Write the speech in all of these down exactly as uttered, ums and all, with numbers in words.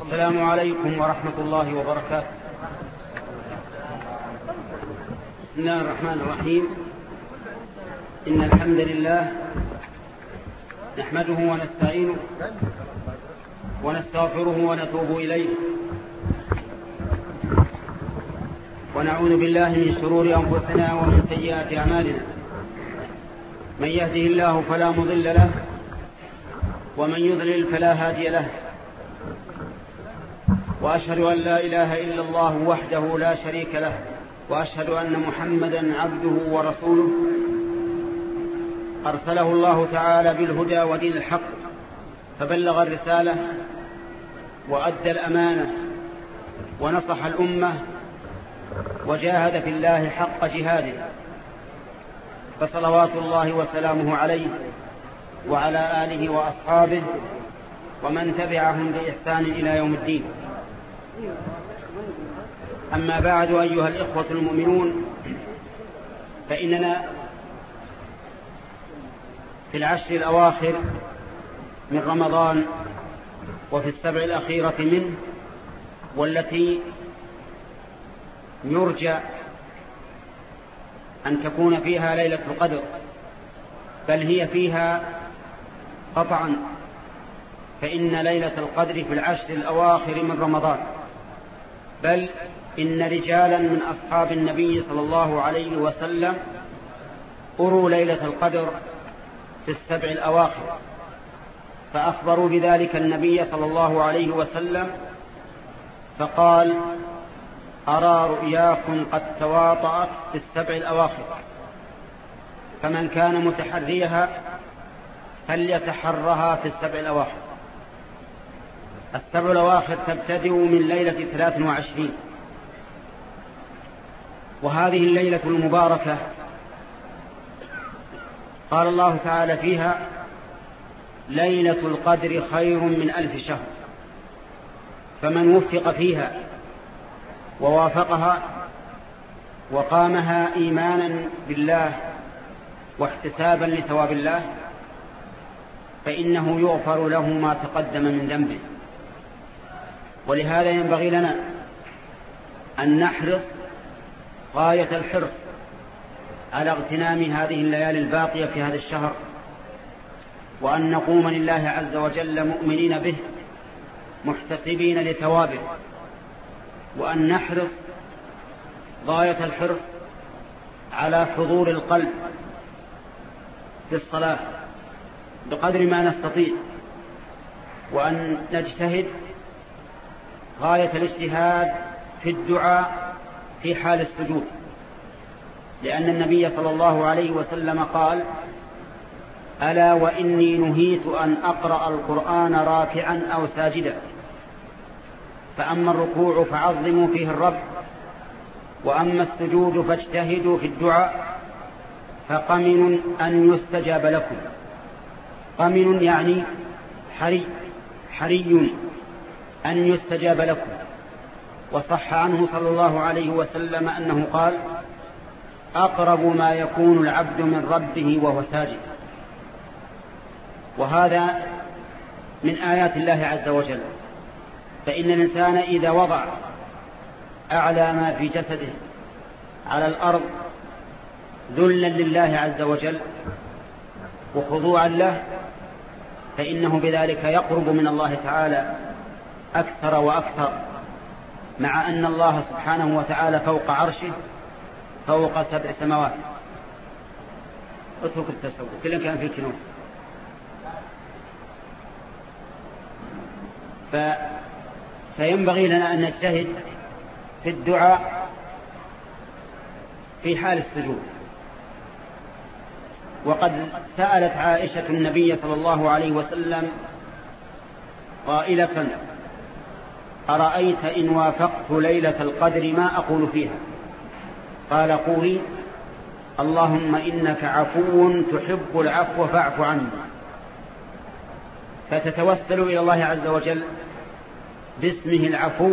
السلام عليكم ورحمة الله وبركاته. بسم الله الرحمن الرحيم. إن الحمد لله نحمده ونستعينه ونستغفره ونتوب إليه، ونعوذ بالله من شرور أنفسنا ومن سيئات أعمالنا. من يهده الله فلا مضل له، ومن يضلل فلا هادي له. وأشهد أن لا إله إلا الله وحده لا شريك له، وأشهد أن محمدا عبده ورسوله أرسله الله تعالى بالهدى ودين الحق، فبلغ الرسالة وأدى الأمانة ونصح الأمة وجاهد في الله حق جهاده، فصلوات الله وسلامه عليه وعلى آله وأصحابه ومن تبعهم بإحسان إلى يوم الدين. أما بعد، أيها الإخوة المؤمنون، فإننا في العشر الأواخر من رمضان وفي السبع الأخيرة منه، والتي يرجى أن تكون فيها ليلة القدر، بل هي فيها قطعا، فإن ليلة القدر في العشر الأواخر من رمضان، بل إن رجالا من أصحاب النبي صلى الله عليه وسلم أروا ليلة القدر في السبع الأواخر، فأخبروا بذلك النبي صلى الله عليه وسلم، فقال: أرى رؤياكم قد تواطأت في السبع الأواخر، فمن كان متحريها فليتحرها في السبع الأواخر. السبع الأواخر تبتدئ من ليلة ثلاث وعشرين، وهذه الليلة المباركة قال الله تعالى فيها: ليلة القدر خير من ألف شهر. فمن وفق فيها ووافقها وقامها إيمانا بالله واحتسابا لثواب الله، فإنه يغفر له ما تقدم من ذنبه. ولهذا ينبغي لنا أن نحرص غاية الحرص على اغتنام هذه الليالي الباقية في هذا الشهر، وأن نقوم لله عز وجل مؤمنين به محتسبين لثوابه، وأن نحرص غاية الحرص على حضور القلب في الصلاة بقدر ما نستطيع، وأن نجتهد غاية الاجتهاد في الدعاء في حال السجود، لأن النبي صلى الله عليه وسلم قال: ألا وإني نهيت أن أقرأ القرآن راكعا أو ساجدا، فأما الركوع فعظموا فيه الرب، وأما السجود فاجتهدوا في الدعاء، فقمن أن يستجاب لكم. قمن يعني حري حري أن يستجاب لكم. وصح عنه صلى الله عليه وسلم أنه قال: أقرب ما يكون العبد من ربه وهو ساجد. وهذا من آيات الله عز وجل. فإن الإنسان إذا وضع أعلى ما في جسده على الأرض ذلا لله عز وجل وخضوعا له، فإنه بذلك يقرب من الله تعالى أكثر وأكثر، مع أن الله سبحانه وتعالى فوق عرشه فوق سبع سماوات. اترك التسوق، كل كان في الكنون. ف... فينبغي لنا أن نجتهد في الدعاء في حال السجود. وقد سألت عائشة النبي صلى الله عليه وسلم قائلة: أرأيت إن وافقت ليلة القدر ما أقول فيها؟ قال: قولي: اللهم إنك عفو تحب العفو فاعف عني. فتتوسل إلى الله عز وجل باسمه العفو،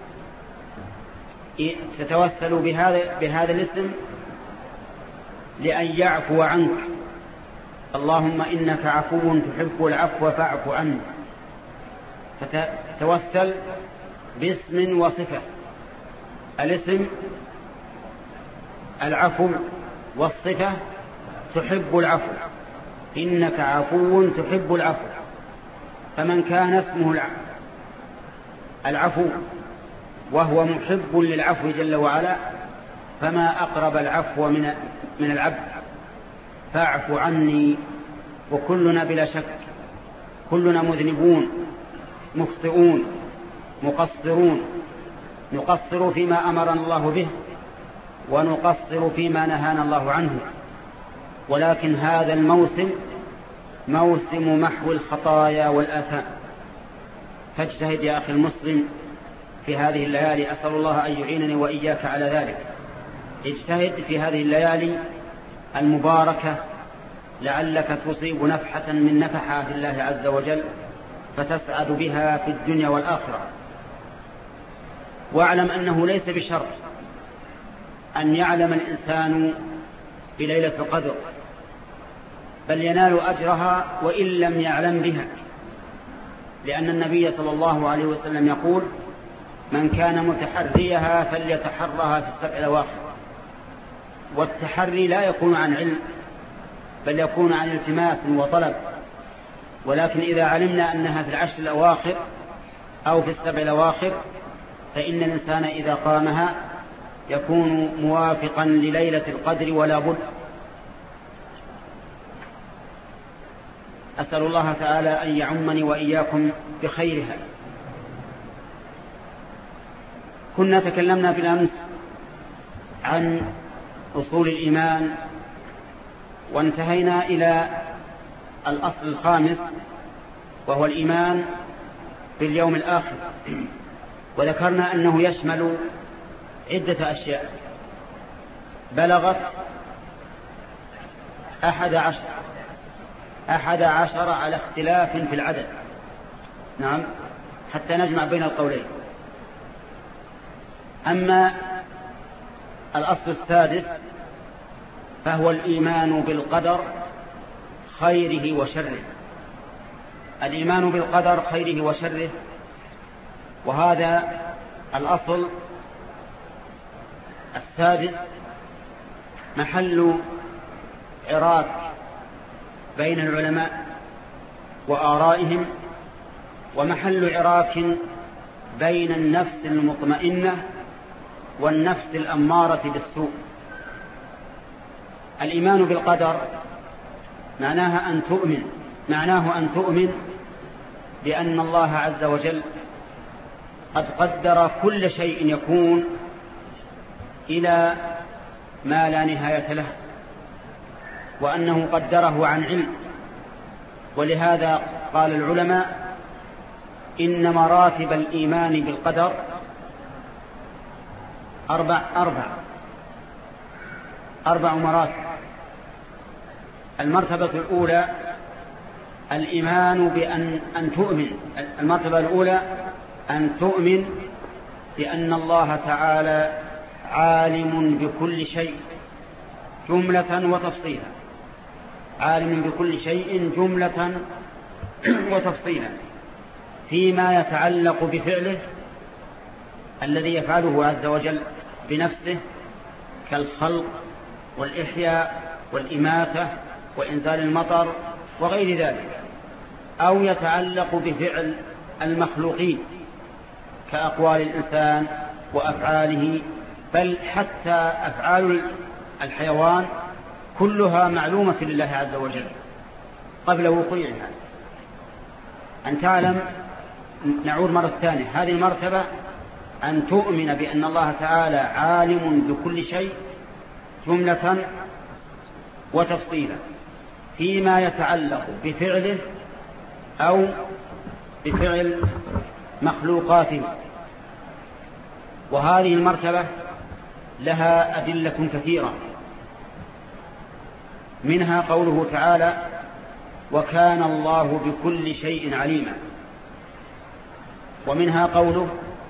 تتوسل بهذا, بهذا الاسم لأن يعفو عنك. اللهم إنك عفو تحب العفو فاعف عني. فتتوسل باسم وصفة. الاسم العفو، والصفة تحب العفو، إنك عفو تحب العفو. فمن كان اسمه العفو وهو محب للعفو جل وعلا فما أقرب العفو من من العبد. فاعف عني، وكلنا بلا شك كلنا مذنبون مخطئون مقصرون، نقصر فيما أمرنا الله به ونقصر فيما نهانا الله عنه، ولكن هذا الموسم موسم محو الخطايا والآثام. فاجتهد يا أخي المسلم في هذه الليالي، أسأل الله أن يعينني وإياك على ذلك. اجتهد في هذه الليالي المباركة لعلك تصيب نفحة من نفحات الله عز وجل فتسعد بها في الدنيا والآخرة. واعلم أنه ليس بشرط أن يعلم الإنسان بليلة القدر، بل ينال أجرها وإن لم يعلم بها، لأن النبي صلى الله عليه وسلم يقول: من كان متحريها فليتحرها في السبع الأواخر. والتحري لا يكون عن علم، بل يكون عن التماس وطلب. ولكن إذا علمنا أنها في العشر الأواخر أو في السبع الأواخر فإن الإنسان إذا قامها يكون موافقا لليلة القدر ولا بد. أسأل الله تعالى أن يعمني وإياكم بخيرها. كنا تكلمنا بالأمس عن أصول الإيمان وانتهينا إلى الأصل الخامس وهو الإيمان باليوم الآخر، وذكرنا أنه يشمل عدة أشياء بلغت أحد عشر أحد عشر على اختلاف في العدد. نعم، حتى نجمع بين القولين. أما الأصل السادس فهو الإيمان بالقدر خيره وشره. الإيمان بالقدر خيره وشره، وهذا الأصل السادس محل عراك بين العلماء وآرائهم، ومحل عراك بين النفس المطمئنة والنفس الأمارة بالسوء. الإيمان بالقدر معناها أن تؤمن معناه أن تؤمن بأن الله عز وجل قد قدر كل شيء يكون إلى ما لا نهاية له، وأنه قدره عن علم. ولهذا قال العلماء إن مراتب الإيمان بالقدر أربع أربع أربع مراتب. المرتبة الأولى الإيمان بأن أن تؤمن المرتبة الأولى أن تؤمن بأن الله تعالى عالم بكل شيء جملة وتفصيلا، عالم بكل شيء جملة وتفصيلا فيما يتعلق بفعله الذي يفعله عز وجل بنفسه كالخلق والإحياء والإماتة وإنزال المطر وغير ذلك، أو يتعلق بفعل المخلوقين كأقوال الإنسان وأفعاله، بل حتى أفعال الحيوان كلها معلومة لله عز وجل قبل وقوعها. أن تعلم، نعود مرة ثانية، هذه المرتبة أن تؤمن بأن الله تعالى عالم بكل شيء جملة وتفصيلا فيما يتعلق بفعله أو بفعل مخلوقاته. وهذه المرتبة لها أدلة كثيرة، منها قوله تعالى: وكان الله بكل شيء عليما. ومنها قوله: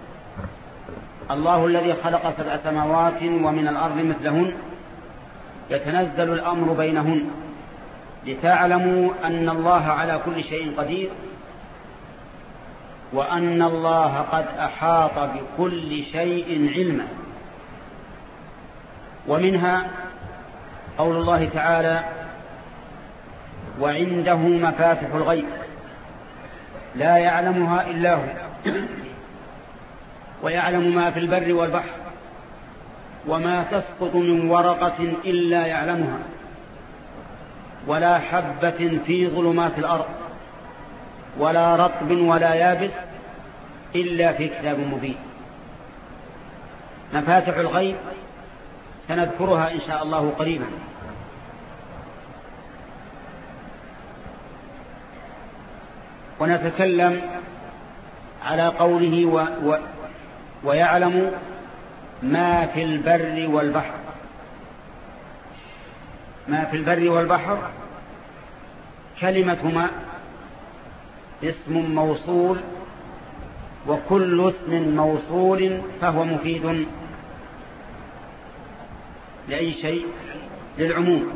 الله الذي خلق سبع سماوات ومن الأرض مثلهن يتنزل الأمر بينهن لتعلموا أن الله على كل شيء قدير وأن الله قد أحاط بكل شيء علما. ومنها قول الله تعالى: وعنده مفاتح الغيب لا يعلمها إلا هو ويعلم ما في البر والبحر وما تسقط من ورقة إلا يعلمها ولا حبة في ظلمات الأرض ولا رطب ولا يابس إلا في كتاب مبين. مفاتح الغيب سنذكرها إن شاء الله قريبا. ونتكلم على قوله و و ويعلم ما في البر والبحر. ما في البر والبحر كلمة ما اسم موصول، وكل اسم موصول فهو مفيد لأي شيء، للعموم.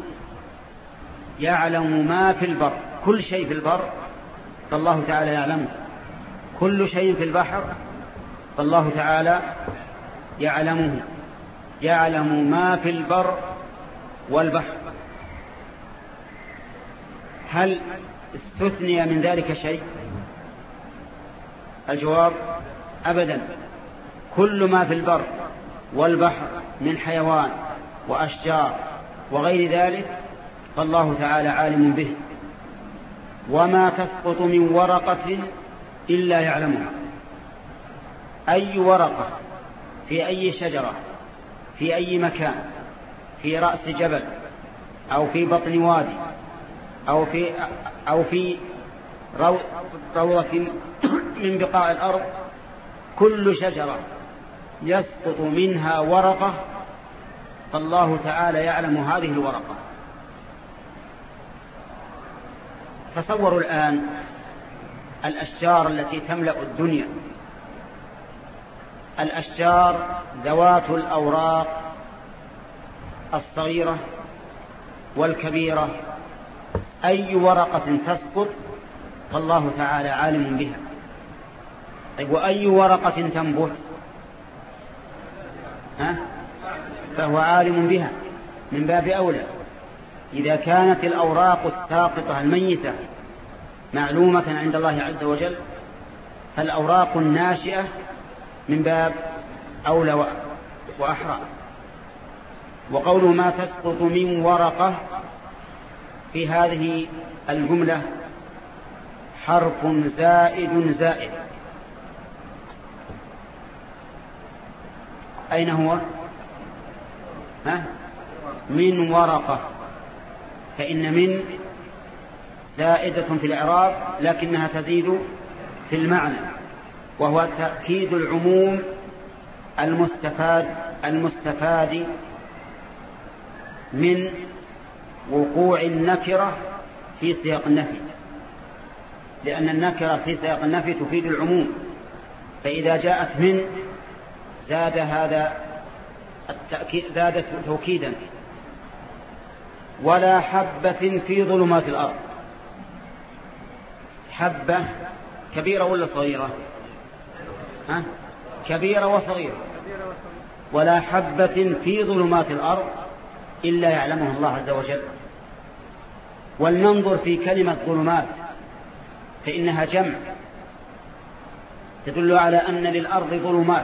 يعلم ما في البر، كل شيء في البر فالله تعالى يعلمه، كل شيء في البحر فالله تعالى يعلمه. يعلم ما في البر والبحر. هل استثني من ذلك شيء؟ الجواب: أبدا. كل ما في البر والبحر من حيوان وأشجار وغير ذلك فالله تعالى عالم به. وما تسقط من ورقة إلا يعلمها. أي ورقة في أي شجرة في أي مكان، في رأس جبل أو في بطن وادي أو في أو في روضة من بقاع الأرض، كل شجرة يسقط منها ورقة فالله تعالى يعلم هذه الورقة. تصوروا الآن الأشجار التي تملأ الدنيا، الأشجار ذوات الأوراق الصغيرة والكبيرة، أي ورقة تسقط فالله تعالى عالم بها. طيب وأي ورقة تنبت ها؟ فهو عالم بها من باب أولى. إذا كانت الأوراق الساقطة الميتة معلومة عند الله عز وجل، فالأوراق الناشئة من باب أولى وأحرى. وقول ما تسقط من ورقة في هذه الجملة حرف زائد زائد. أين هو؟ ها؟ من ورقة. فإن من زائدة في الإعراب لكنها تزيد في المعنى، وهو تأكيد العموم المستفاد المستفاد من وقوع النكرة في سياق النفي، لأن النكرة في سياق النفي تفيد العموم، فإذا جاءت من زاد هذا التأكيد، زادت توكيدا. ولا حبة في ظلمات الأرض. حبة كبيرة ولا صغيرة؟ ها؟ كبيرة وصغيرة. ولا حبة في ظلمات الأرض إلا يعلمها الله عز وجل. ولننظر في كلمة ظلمات، فإنها جمع تدل على أن للأرض ظلمات،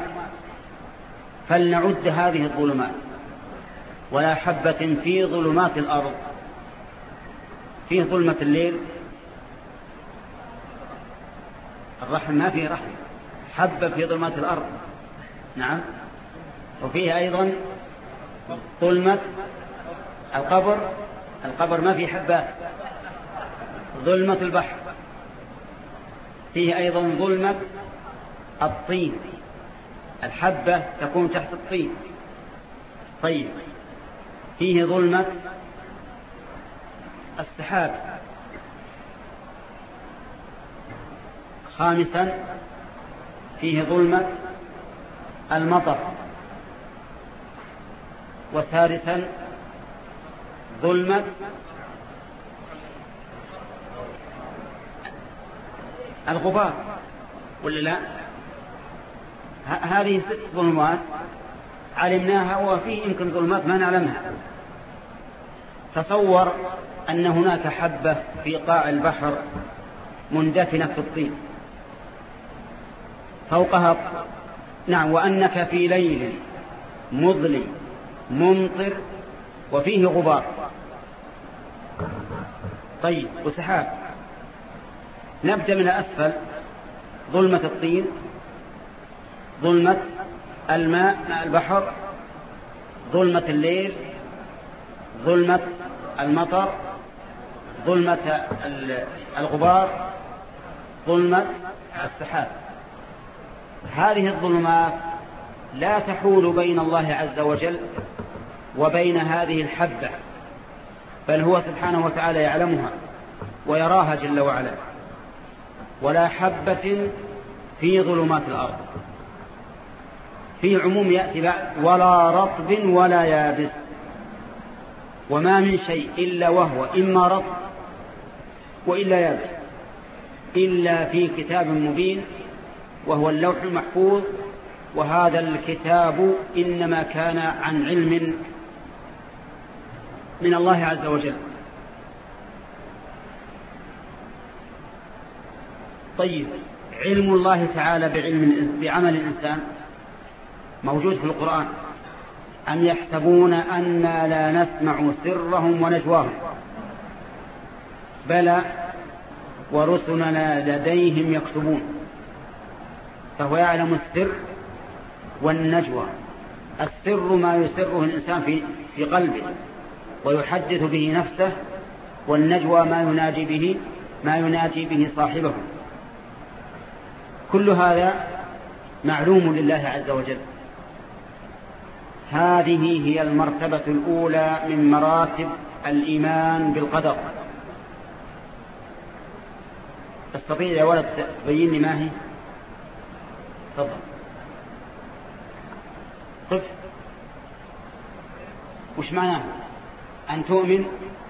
فلنعد هذه الظلمات. ولا حبة في ظلمات الأرض، فيه ظلمة الليل، الرحم ما فيه رحم. حبة في ظلمات الأرض، نعم. وفيه أيضا ظلمة القبر، القبر ما فيه حبات. ظلمة البحر، فيه أيضا ظلمة الطين، الحبة تكون تحت الطين. طيب فيه ظلمة السحاب. خامسا فيه ظلمة المطر. وسادسا ظلمة الغبار. ولا لا؟ هذه ست ظلمات علمناها، وفيه يمكن ظلمات ما نعلمها. تصور أن هناك حبة في قاع البحر مندفنة في الطين فوقها، نعم، وأنك في ليل مظلم ممطر وفيه غبار، طيب، وسحاب. نبدأ من أسفل، ظلمة الطين، ظلمة الماء مع البحر، ظلمة الليل، ظلمة المطر، ظلمة الغبار، ظلمة السحاب. هذه الظلمات لا تحول بين الله عز وجل وبين هذه الحبة، بل هو سبحانه وتعالى يعلمها ويراها جل وعلا. ولا حبة في ظلمات الأرض، في عموم يأتي بعد، ولا رطب ولا يابس، وما من شيء إلا وهو إما رطب وإلا يابس إلا في كتاب مبين وهو اللوح المحفوظ. وهذا الكتاب إنما كان عن علم من الله عز وجل. طيب، علم الله تعالى بعلم بعمل الإنسان موجود في القرآن. أم يحسبون أنا لا نسمع سرهم ونجواهم بلى ورسلنا لديهم يكتبون. فهو يعلم السر والنجوى. السر ما يسره الإنسان في في قلبه ويحدث به نفسه، والنجوى ما يناجي به ما يناجي به صاحبه. كل هذا معلوم لله عز وجل. هذه هي المرتبة الأولى من مراتب الإيمان بالقدر. تستطيع يا ولد تبين لي ما هي؟ تفضل. قف. وش معناه؟ أن تؤمن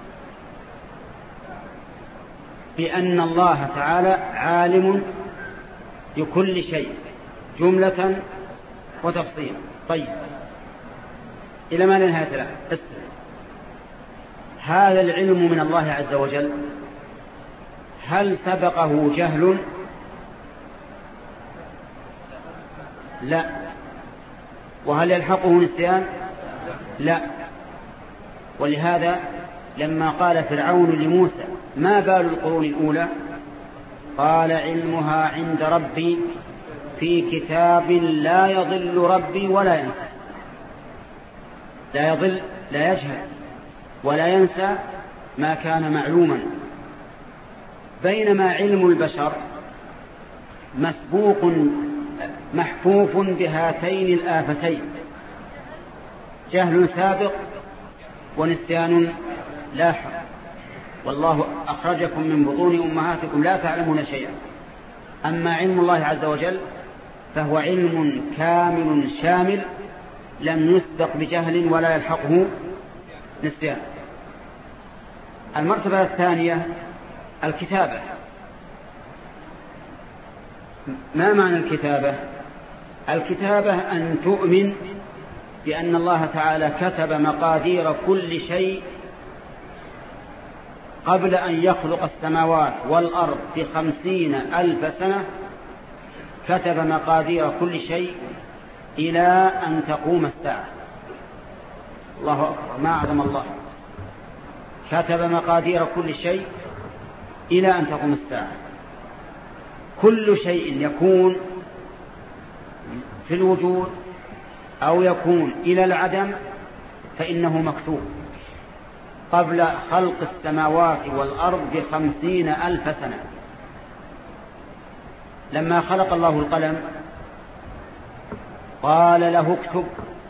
بأن الله تعالى عالم بكل شيء جملة وتفصيلا. طيب، إلى ما ننهي له. هذا العلم من الله عز وجل هل سبقه جهل؟ لا. وهل يلحقه نسيان؟ لا. ولهذا لما قال فرعون لموسى ما بال القرون الأولى قال علمها عند ربي في كتاب لا يضل ربي ولا ينسى. لا يضل، لا يجهل ولا ينسى ما كان معلوما. بينما علم البشر مسبوق محفوف بهاتين الآفتين، جهل سابق ونسيان لاحق. والله أخرجكم من بطون أمهاتكم لا تعلمون شيئا. أما علم الله عز وجل فهو علم كامل شامل لم يسبق بجهل ولا يلحقه نسيان. المرتبة الثانية الكتابة. ما معنى الكتابة؟ الكتابة أن تؤمن بأن الله تعالى كتب مقادير كل شيء قبل أن يخلق السماوات والأرض بخمسين ألف سنة. كتب مقادير كل شيء إلى أن تقوم الساعة. الله أكبر، ما أعظم الله. كتب مقادير كل شيء إلى أن تقوم الساعة. كل شيء يكون في الوجود أو يكون إلى العدم فإنه مكتوب قبل خلق السماوات والأرض بخمسين ألف سنة. لما خلق الله القلم قال له اكتب،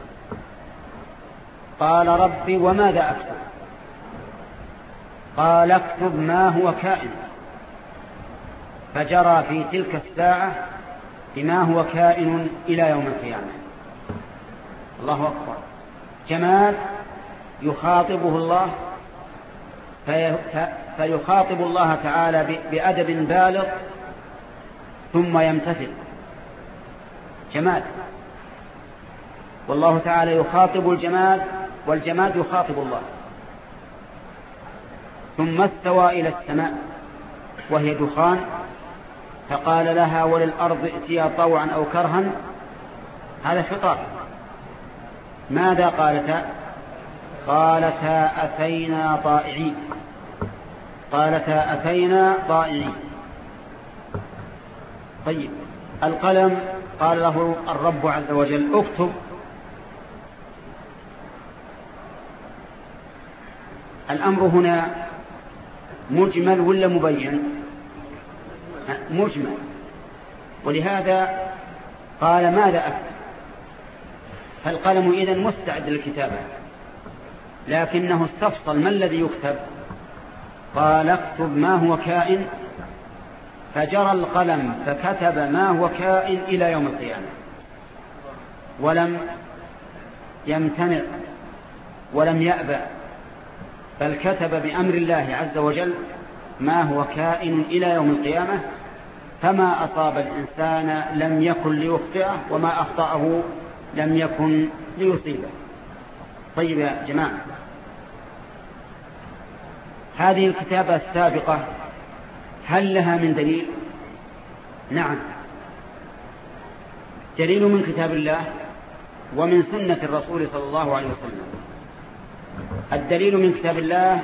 قال ربي وماذا أكتب؟ قال اكتب ما هو كائن، فجرى في تلك الساعة بما هو كائن إلى يوم القيامة. الله أكبر. جمال يخاطبه الله فيخاطب الله تعالى بأدب بالغ ثم يمتثل، جماد. والله تعالى يخاطب الجماد والجماد يخاطب الله. ثم استوى إلى السماء وهي دخان فقال لها وللأرض ائتيا طوعا أو كرها. هذا خطاب. ماذا قالتا؟ قالتا أتينا طائعين، قالتا أتينا طائعين. طيب، القلم قال له الرب عز وجل اكتب. الأمر هنا مجمل ولا مبين؟ مجمل، ولهذا قال ماذا أكتب؟ فالقلم إذن مستعد للكتابة، لكنه استفصل ما الذي يكتب؟ قال اكتب ما هو كائن، فجرى القلم فكتب ما هو كائن إلى يوم القيامة، ولم يمتنع ولم يأبى، بل كتب بأمر الله عز وجل ما هو كائن إلى يوم القيامة. فما أصاب الإنسان لم يكن ليخطئه، وما أخطأه لم يكن ليصيبه. طيب يا جماعة، هذه الكتابة السابقة هل لها من دليل؟ نعم، دليل من كتاب الله ومن سنة الرسول صلى الله عليه وسلم. الدليل من كتاب الله،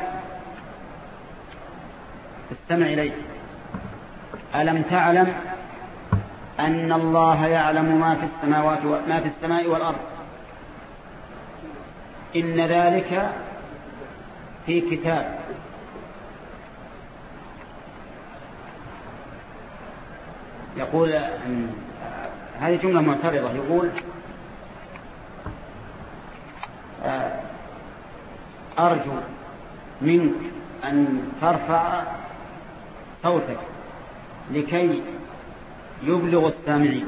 استمع إليه: ألم تعلم أن الله يعلم ما في السماوات وما في السماء والأرض، إن ذلك في كتاب. يقول هذه جملة معترضة، يقول أرجو منك أن ترفع صوتك لكي يبلغ السامعين.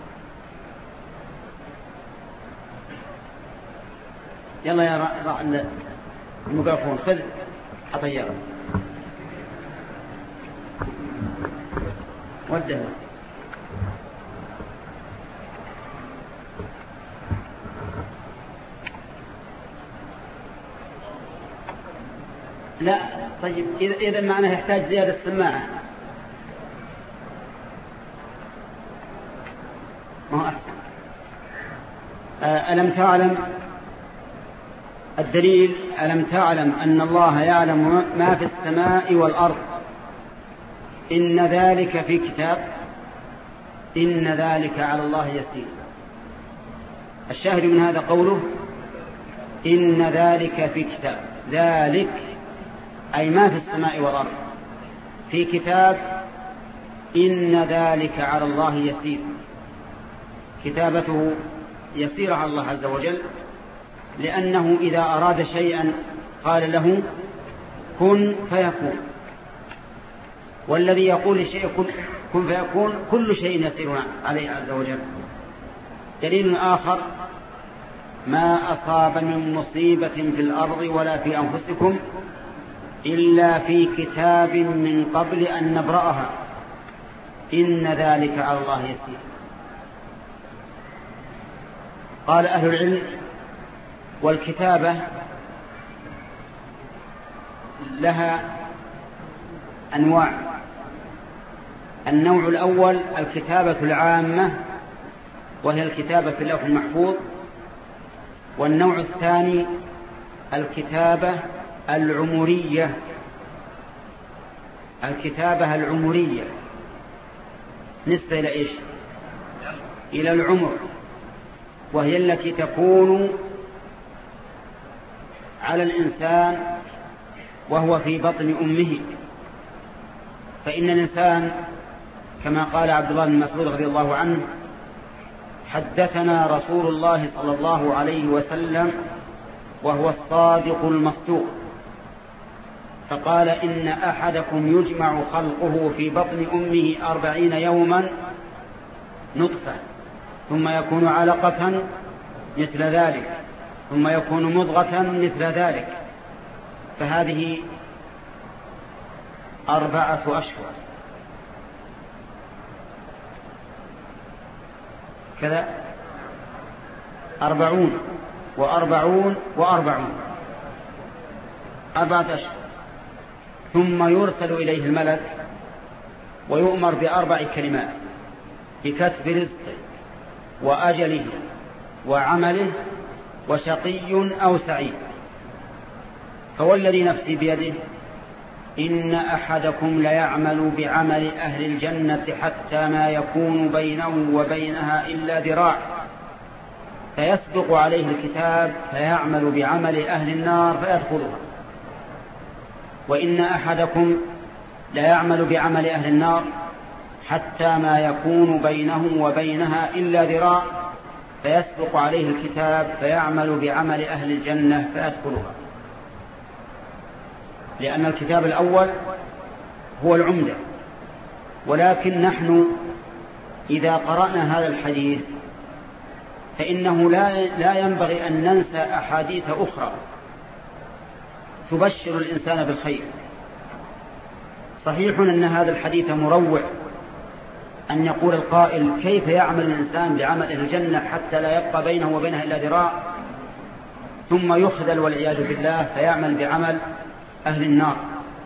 يلا يا الميكروفون، خذ حطيارة وده. لا، طيب إذا معناه يحتاج زيادة السماعة، ما هو أحسن. ألم تعلم، الدليل: ألم تعلم أن الله يعلم ما في السماء والأرض، إن ذلك في كتاب، إن ذلك على الله يسير. الشاهد من هذا قوله إن ذلك في كتاب، ذلك أي ما في السماء والأرض في كتاب، إن ذلك على الله يسير. كتابته يسير على الله عز وجل، لأنه إذا أراد شيئا قال له كن فيكون، والذي يقول لشيء كن, كن فيكون كل شيء يسير عليه عز وجل. دليل آخر: ما أصاب من مصيبة في الأرض ولا في أنفسكم إلا في كتاب من قبل أن نبرأها، إن ذلك على الله يسير. قال أهل العلم: والكتابة لها أنواع. النوع الأول الكتابة العامة، وهي الكتابة في اللوح المحفوظ. والنوع الثاني الكتابة العمرية، الكتابة العمرية نسبة إلى إيش؟ إلى العمر، وهي التي تكون على الإنسان وهو في بطن أمه. فإن الإنسان كما قال عبد الله بن مسعود رضي الله عنه: حدثنا رسول الله صلى الله عليه وسلم وهو الصادق المصدوق، فقال: إن أحدكم يجمع خلقه في بطن أمه أربعين يوما نطفة، ثم يكون علقة مثل ذلك، ثم يكون مضغة مثل ذلك. فهذه أربعة أشهر. كذا أربعون وأربعون وأربعون أربعة أشهر. ثم يرسل إليه الملك ويؤمر بأربع كلمات بكتب رزقه وأجله وعمله وشقي أو سعيد. فوالذي نفسي بيده إن أحدكم ليعمل بعمل أهل الجنة حتى ما يكون بينه وبينها إلا ذراع فيسبق عليه الكتاب فيعمل بعمل أهل النار فيدخلها، وإن أحدكم ليعمل بعمل أهل النار حتى ما يكون بينه وبينها إلا ذراع فيسبق عليه الكتاب فيعمل بعمل أهل الجنة فيدخلها. لأن الكتاب الأول هو العمدة، ولكن نحن إذا قرأنا هذا الحديث فإنه لا لا ينبغي أن ننسى أحاديث أخرى تبشر الإنسان بالخير. صحيح أن هذا الحديث مروع، أن يقول القائل كيف يعمل الإنسان بعمل الجنة حتى لا يبقى بينه وبينها إلا ذراع، ثم يخذل والعياذ بالله فيعمل بعمل أهل النار.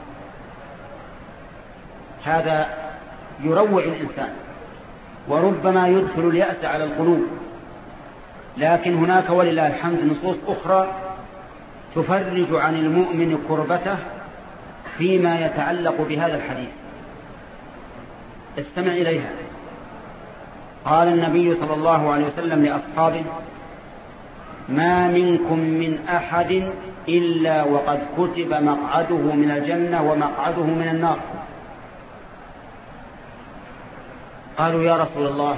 هذا يروع الإنسان وربما يدخل اليأس على القلوب. لكن هناك ولله الحمد نصوص أخرى تفرج عن المؤمن كربته فيما يتعلق بهذا الحديث. استمع إليها. قال النبي صلى الله عليه وسلم لأصحابه: ما منكم من أحد إلا وقد كتب مقعده من الجنة ومقعده من النار. قالوا: يا رسول الله،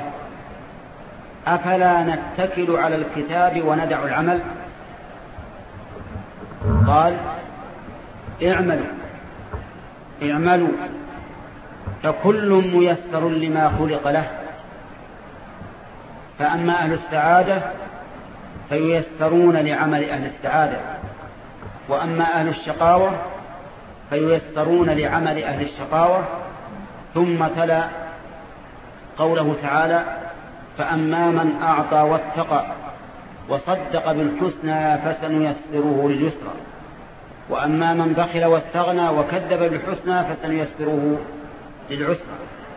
أفلا نتكل على الكتاب وندع العمل؟ قال: اعملوا اعملوا فكل ميسر لما خلق له، فأما أهل السعادة فييسرون لعمل أهل السعادة، وأما أهل الشقاوة فييسرون لعمل أهل الشقاوة. ثم تلا قوله تعالى: فأما من أعطى واتقى وصدق بالحسنى فسنيسره لليسرى، وأما من بخل واستغنى وكذب بالحسنى فسنيسره للعسرى.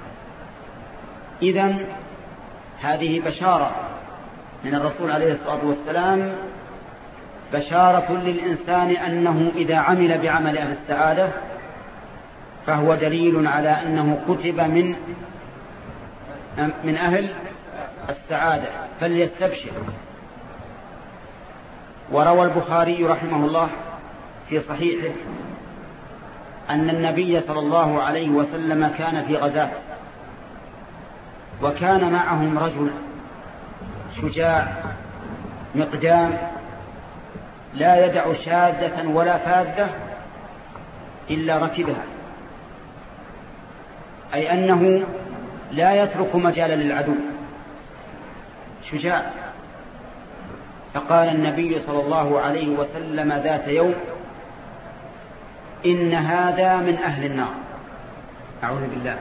إذن هذه بشارة من الرسول عليه الصلاة والسلام، بشارة للإنسان أنه إذا عمل بعمل أهل السعادة فهو دليل على أنه كتب من من أهل السعادة فليستبشر. وروى البخاري رحمه الله في صحيحه أن النبي صلى الله عليه وسلم كان في غزاة، وكان معهم رجل شجاع مقدام لا يدع شاذة ولا فاذة إلا ركبها، أي أنه لا يترك مجال للعدو، شجاع. فقال النبي صلى الله عليه وسلم ذات يوم: إن هذا من أهل النار. أعوذ بالله.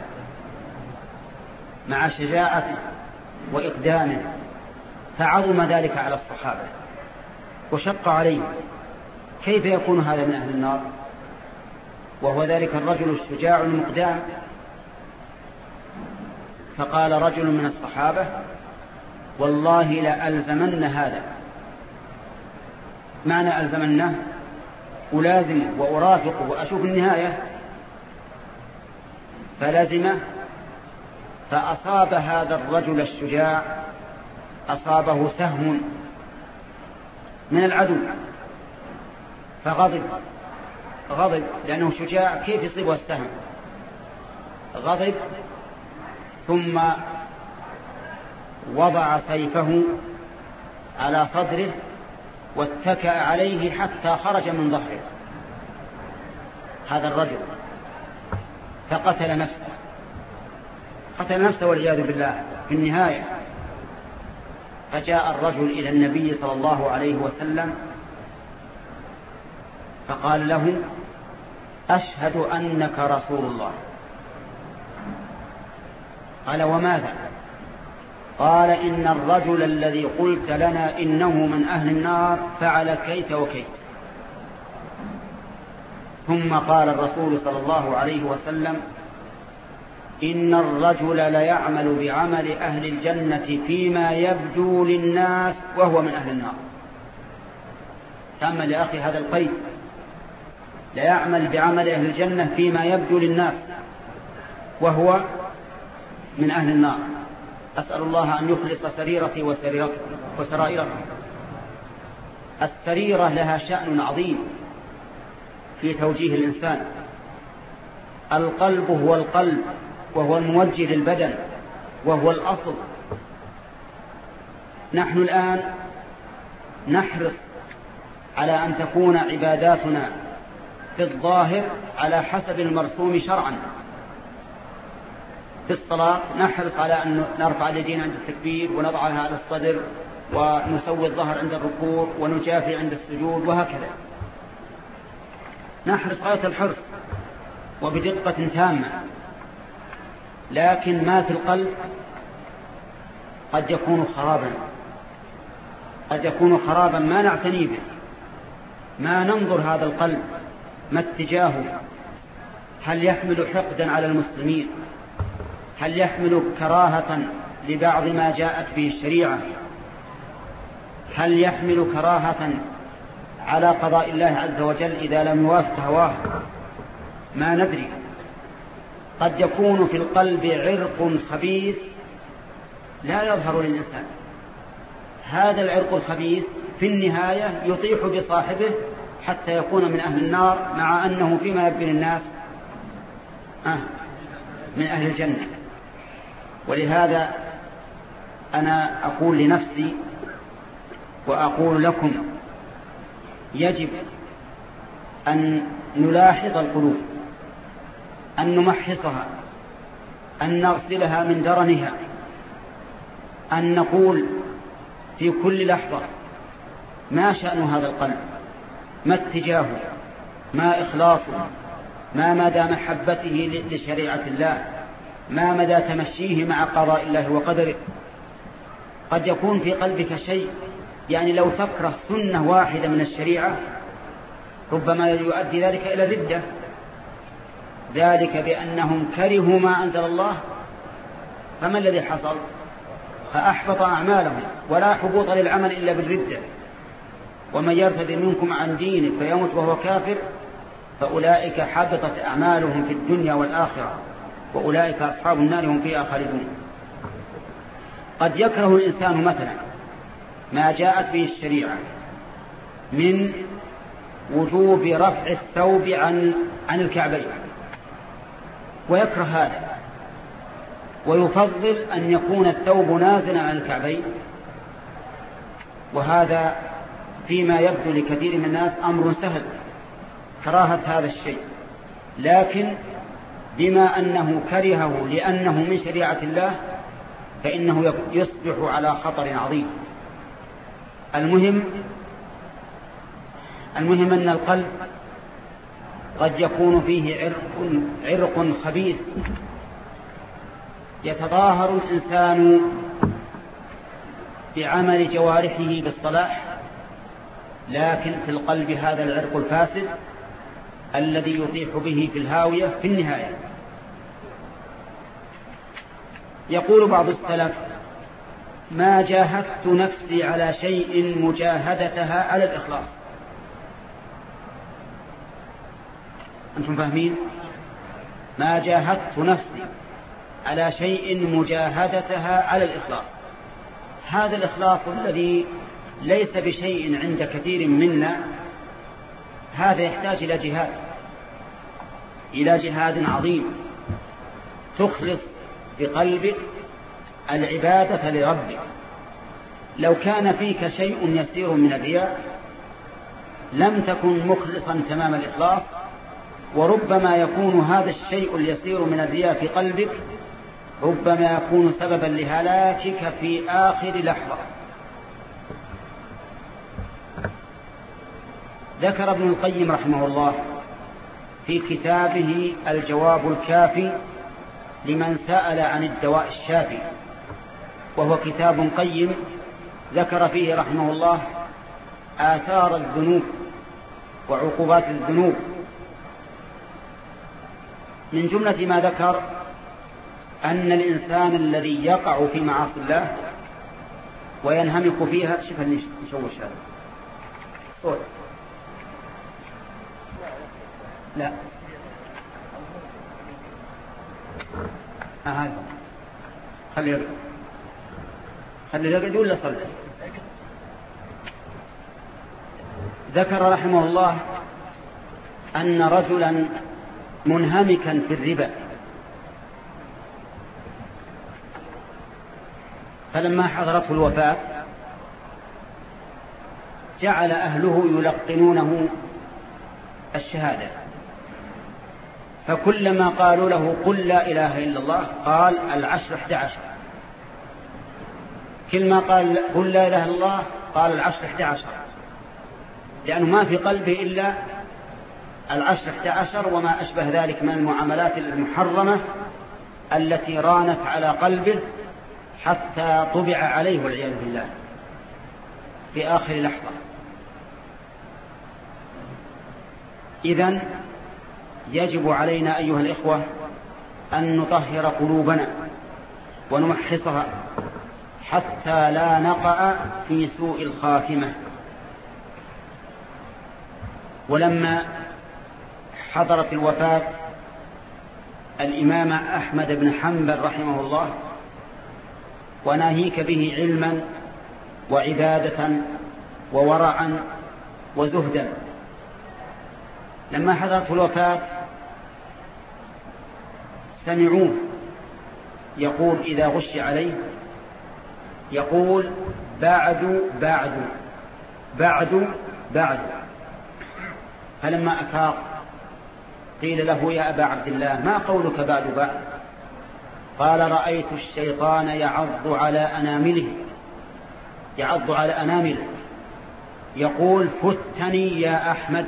مع شجاعته وإقدامه فعظم ذلك على الصحابة وشق عليهم، كيف يكون هذا من أهل النار وهو ذلك الرجل الشجاع المقدام؟ فقال رجل من الصحابة: والله لألزمن هذا. معنى ألزمنه ألازمه وأرافقه وأشوف النهاية. فلزمه، فأصاب هذا الرجل الشجاع أصابه سهم من العدو فغضب غضب لأنه شجاع، كيف يصيبه السهم؟ غضب، ثم وضع سيفه على صدره واتكأ عليه حتى خرج من ظهره هذا الرجل، فقتل نفسه قتل نفسه والعياذ بالله في النهاية. فجاء الرجل إلى النبي صلى الله عليه وسلم فقال له: أشهد أنك رسول الله. قال: وماذا؟ قال إن الرجل الذي قلت لنا إنه من أهل النار فعل كيت وكيت. ثم قال الرسول صلى الله عليه وسلم إن الرجل ليعمل بعمل أهل الجنة فيما يبدو للناس وهو من أهل النار. تأمل يا أخي هذا القيد، ليعمل بعمل أهل الجنة فيما يبدو للناس وهو من أهل النار. أسأل الله أن يخلص سريرتي وسرائرتي. السريرة لها شأن عظيم في توجيه الإنسان. القلب هو القلب وهو الموجه للبدن وهو الأصل. نحن الآن نحرص على أن تكون عباداتنا في الظاهر على حسب المرسوم شرعا. في الصلاة نحرص على أن نرفع اليدين عند التكبير ونضعها على الصدر ونسوي الظهر عند الركوع ونجافي عند السجود وهكذا. نحرص غاية الحرص وبدقة تامة، لكن ما في القلب قد يكون خرابا، قد يكون خرابا ما نعتني به، ما ننظر هذا القلب ما اتجاهه. هل يحمل حقدا على المسلمين؟ هل يحمل كراهة لبعض ما جاءت به الشريعة؟ هل يحمل كراهة على قضاء الله عز وجل إذا لم يوافق هواه؟ ما ندري. قد يكون في القلب عرق خبيث لا يظهر للإنسان. هذا العرق الخبيث في النهاية يطيح بصاحبه حتى يكون من أهل النار، مع أنه فيما يبدو للناس آه من أهل الجنة. ولهذا أنا أقول لنفسي وأقول لكم يجب أن نلاحظ القلوب، أن نمحصها، أن نغسلها من درنها، أن نقول في كل لحظة ما شأن هذا القلب، ما اتجاهه، ما إخلاصه، ما مدى محبته لشريعة الله، ما مدى تمشيه مع قضاء الله وقدره. قد يكون في قلبك شيء، يعني لو تكره سنة واحدة من الشريعة ربما يؤدي ذلك إلى ردة، ذلك بأنهم كرهوا ما أنزل الله. فما الذي حصل؟ فأحبط أعمالهم، ولا حبوط للعمل إلا بالردة. ومن يرتد منكم عن دينه فيموت وهو كافر فأولئك حبطت أعمالهم في الدنيا والآخرة وأولئك أصحاب النار هم فيها خالدون. قد يكره الإنسان مثلا ما جاءت به الشريعة من وجوب رفع الثوب عن عن الكعبين، ويكره هذا، ويفضل أن يكون الثوب نازلا عن الكعبين. وهذا فيما يبدو لكثير من الناس أمر سهل كراهة هذا الشيء، لكن بما أنه كرهه لأنه من شريعة الله فإنه يصبح على خطر عظيم. المهم المهم أن القلب قد يكون فيه عرق, عرق خبيث يتظاهر الإنسان بعمل جوارحه بالصلاح، لكن في القلب هذا العرق الفاسد الذي يطيح به في الهاوية في النهاية. يقول بعض السلف ما جاهدت نفسي على شيء مجاهدتها على الإخلاص. أنتم فاهمين؟ ما جاهدت نفسي على شيء مجاهدتها على الإخلاص. هذا الإخلاص الذي ليس بشيء عند كثير منا، هذا يحتاج إلى جهاد، إلى جهاد عظيم. تخلص بقلبك العبادة لربك. لو كان فيك شيء يسير من الرياء لم تكن مخلصا تمام الإخلاص، وربما يكون هذا الشيء اليسير من الرياء في قلبك ربما يكون سببا لهلاكك في آخر لحظة. ذكر ابن القيم رحمه الله في كتابه الجواب الكافي لمن سأل عن الدواء الشافي وهو كتاب قيم ذكر فيه رحمه الله آثار الذنوب وعقوبات الذنوب. من جملة ما ذكر أن الإنسان الذي يقع في معاصي الله وينهمك فيها، شوف اللي يشوش هذا صوت، لا هذا خلي يرقد، خلي يرقد ولا صلي. ذكر رحمه الله أن رجلا منهمكا في الربا، فلما حضرته الوفاة جعل أهله يلقنونه الشهادة، فكلما قالوا له قل لا إله إلا الله قال العشر احدى عشر، كلما قال قل لا إله إلا الله قال العشر احدى عشر، لأنه ما في قلبه إلا العشر احدى عشر وما أشبه ذلك من المعاملات المحرمة التي رانت على قلبه حتى طبع عليه والعياذ بالله في آخر لحظة. إذن يجب علينا أيها الإخوة أن نطهر قلوبنا ونمحصها حتى لا نقع في سوء الخاتمة. ولما حضرت الوفاة الإمام أحمد بن حنبل رحمه الله، وناهيك به علما وعبادة وورعا وزهدا، لما حضرت الوفاة سمعوه يقول إذا غش عليه يقول بعد بعد بعد بعد. فلما أفاق قيل له يا أبا عبد الله ما قولك بعد بعد؟ قال رأيت الشيطان يعض على أنامله يعض على أنامله يقول فتني يا أحمد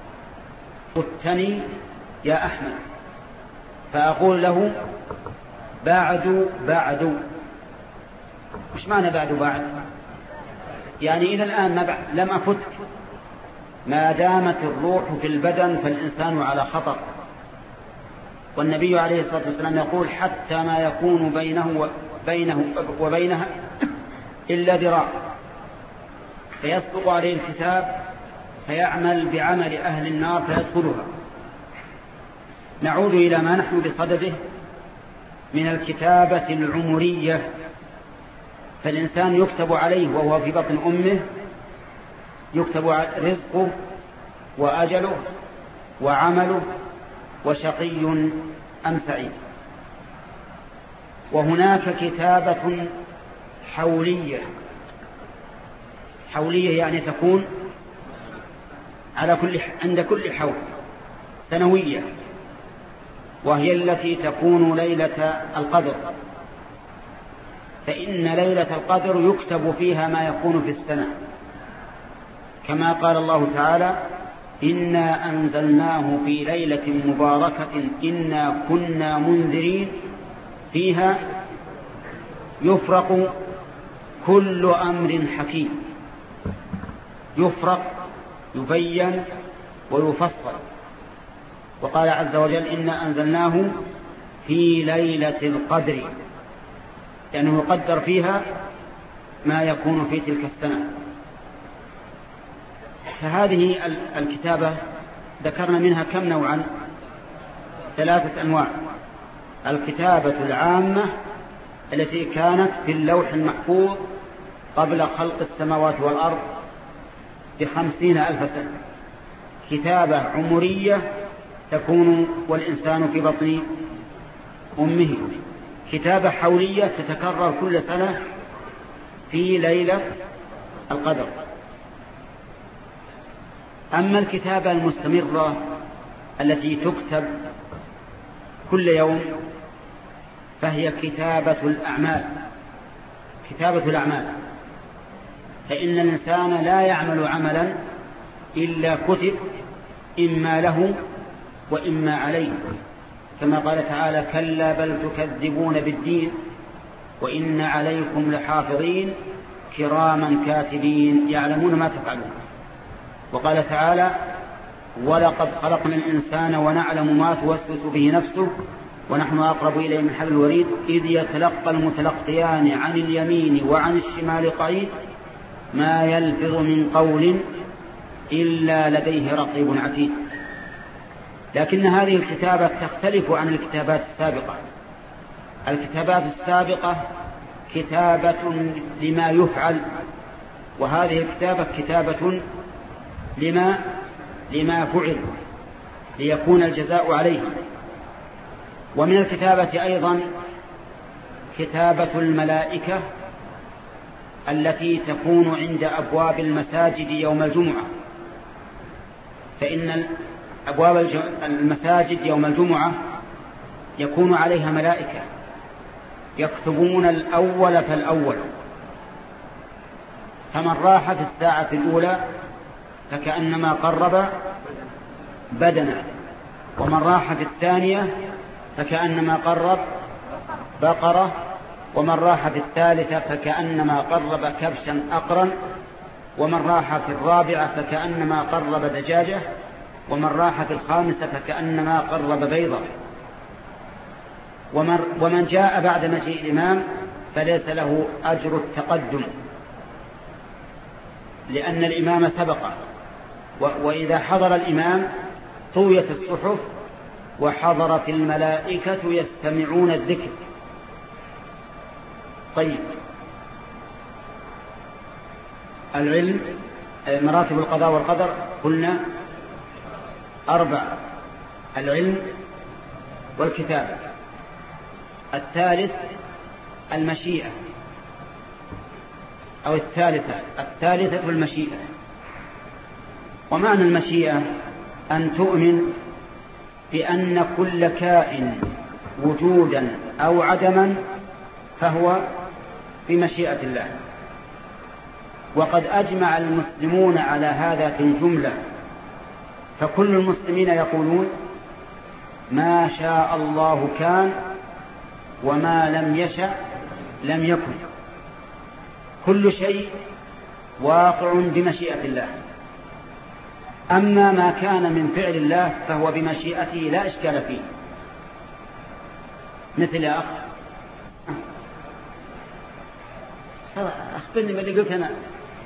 فتني يا أحمد، فأقول له بعد بعد. مش معنى بعد بعد؟ يعني إلى الآن لم أفتك، ما دامت الروح في البدن فالإنسان على خطر. والنبي عليه الصلاة والسلام يقول حتى ما يكون بينه وبينه وبينها إلا ذراع، فيسبق عليه الكتاب فيعمل بعمل أهل النار فيدخلها. نعود إلى ما نحن بصدده من الكتابة العمرية، فالإنسان يكتب عليه وهو في بطن أمه، يكتب رزقه وأجله وعمله وشقي أم سعيد. وهناك كتابة حولية، حولية يعني تكون على كل عند كل حول، سنوية، وهي التي تكون ليلة القدر، فإن ليلة القدر يكتب فيها ما يكون في السنة، كما قال الله تعالى إنا أنزلناه في ليلة مباركة إنا كنا منذرين فيها يفرق كل أمر حكيم. يفرق يبين ويفصل. وقال عز وجل إنا أنزلناه في ليلة القدر، لأنه يقدر فيها ما يكون في تلك السنة. فهذه الكتابة ذكرنا منها كم نوعا؟ ثلاثة أنواع. الكتابة العامة التي كانت في اللوح المحفوظ قبل خلق السماوات والأرض بخمسين ألف سنة. كتابة عمرية تكون والإنسان في بطن أمه. كتابة حولية تتكرر كل سنة في ليلة القدر. أما الكتابة المستمرة التي تكتب كل يوم فهي كتابة الأعمال. كتابة الأعمال، فإن الإنسان لا يعمل عملا إلا كتب إما له وإما عليه، كما قال تعالى كلا بل تكذبون بالدين وإن عليكم لحافظين كراما كاتبين يعلمون ما تفعلون. وقال تعالى ولقد خلقنا الإنسان ونعلم ما توسوس به نفسه ونحن أقرب إليه من حبل الوريد إذ يتلقى المتلقيان عن اليمين وعن الشمال قعيد ما يلفظ من قول إلا لديه رقيب عتيد. لكن هذه الكتابة تختلف عن الكتابات السابقة. الكتابات السابقة كتابة لما يفعل، وهذه الكتابة كتابة لما لما فعل ليكون الجزاء عليه. ومن الكتابة أيضا كتابة الملائكة التي تكون عند أبواب المساجد يوم الجمعة، فإن أبواب المساجد يوم الجمعة يكون عليها ملائكة يكتبون الأول فالأول، فمن راح في الساعة الأولى فكأنما قرب بدنا، ومن راح في الثانية فكأنما قرب بقرة، ومن راح في الثالثة فكأنما قرب كبشا أقرا، ومن راح في الرابعة فكأنما قرب دجاجة، ومن راح في الخامسة فكأنما قرب بيضة. ومن جاء بعد مجيء الإمام فليس له أجر التقدم لأن الإمام سبقه. وإذا حضر الإمام طويت الصحف وحضرت الملائكة يستمعون الذكر. طيب، العلم مراتب القضاء والقدر قلنا أربع: العلم والكتابة. الثالث المشيئة أو الثالثة الثالثة المشيئة. ومعنى المشيئة أن تؤمن بأن كل كائن وجودا أو عدما فهو بمشيئة الله. وقد أجمع المسلمون على هذا في الجملة، فكل المسلمين يقولون ما شاء الله كان وما لم يشأ لم يكن. كل شيء واقع بمشيئة الله. أما ما كان من فعل الله فهو بمشيئته لا إشكال فيه. مثل يا أخ أخبرني باللي قلت أنا.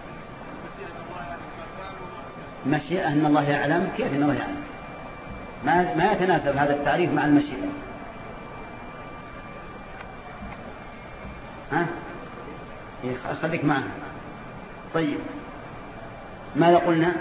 مشيئة أن الله يعلم، كيف أن الله يعلم؟ ما ما يتناسب هذا التعريف مع المشيئة. ها خليك معنا. طيب، ماذا قلنا؟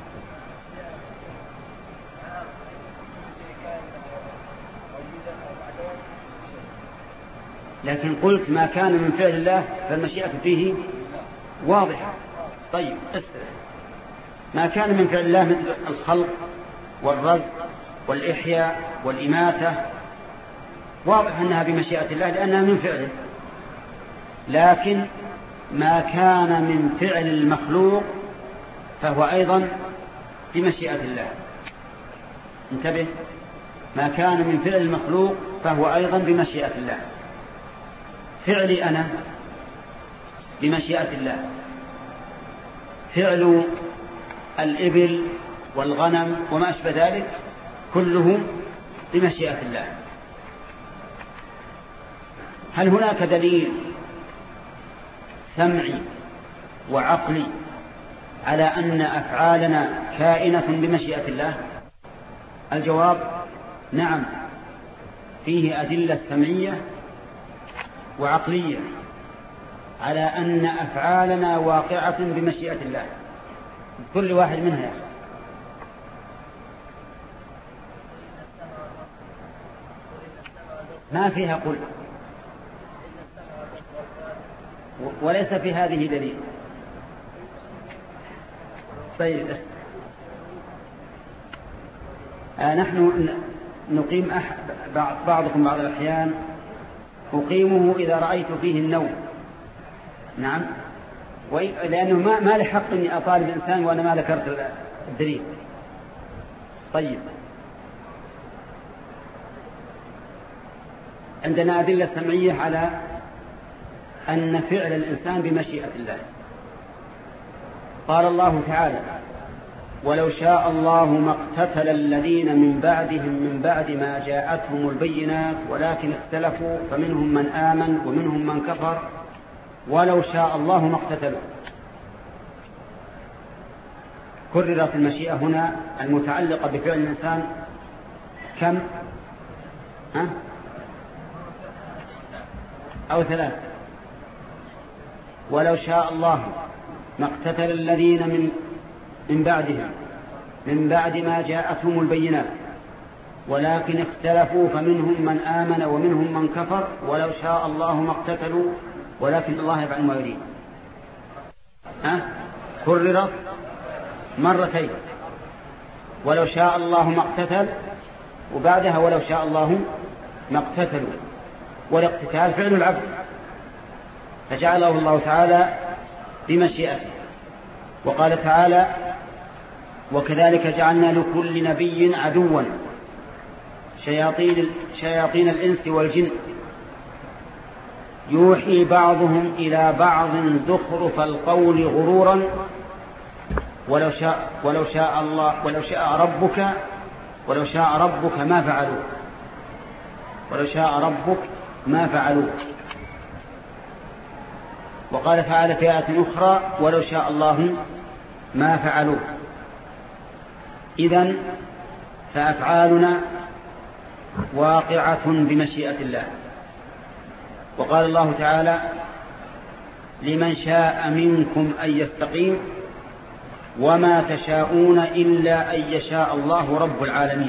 لكن قلت ما كان من فعل الله فالمشيئة فيه واضحة. طيب، استرح. ما كان من فعل الله مثل الخلق والرزق والإحياء والإماتة واضح أنها بمشيئة الله لأنها من فعله. لكن ما كان من فعل المخلوق فهو أيضا بمشيئة الله. انتبه، ما كان من فعل المخلوق فهو أيضا بمشيئة الله. فعلي أنا بمشيئة الله، فعل الإبل والغنم وما أشبه ذلك كله بمشيئة الله. هل هناك دليل سمعي وعقلي على أن أفعالنا كائنة بمشيئة الله؟ الجواب نعم، فيه أدلة سمعية وعقلية على أن أفعالنا واقعة بمشيئة الله، كل واحد منها. ما فيها قل، وليس في هذه دليل. طيب، آه نحن نقيم أح... بعض... بعضكم بعض الأحيان أقيمه إذا رأيت فيه النوم. نعم، لأنه ما, ما لحق أني أطالب إنسان وأنا ما ذكرت الدليل. طيب، عندنا أدلة سمعية على أن فعل الإنسان بمشيئة الله. قال الله تعالى: ولو شاء الله ما اقتتل الذين من بعدهم من بعد ما جاءتهم البينات ولكن اختلفوا فمنهم من آمن ومنهم من كفر ولو شاء الله ما اقتتلوا. كررت المشيئة هنا المتعلقة بفعل الإنسان كم؟ ها؟ أو ثلاث. ولو شاء الله ما اقتتل الذين من من بعدهم من بعد ما جاءتهم البينات ولكن اختلفوا فمنهم من آمن ومنهم من كفر ولو شاء الله ما اقتتلوا ولكن الله يفعل ما يريد. ها؟ كررت مرتين، ولو شاء الله ما اقتتل، وبعدها ولو شاء الله ما اقتتلوا. والاقتتال فعل العبد فجعله الله تعالى بمشيئته. وقال تعالى: وكذلك جعلنا لكل نبي عدوا شياطين, شياطين الإنس والجن يوحي بعضهم إلى بعض زخرف القول غرورا ولو شاء, ولو شاء الله ولو شاء ربك ولو شاء ربك ما فعلوه ولو شاء ربك ما فعلوه. وقال تعالى في آية أخرى: ولو شاء الله ما فعلوه. إذن فأفعالنا واقعة بمشيئة الله. وقال الله تعالى: لمن شاء منكم أن يستقيم وما تشاءون إلا أن يشاء الله رب العالمين.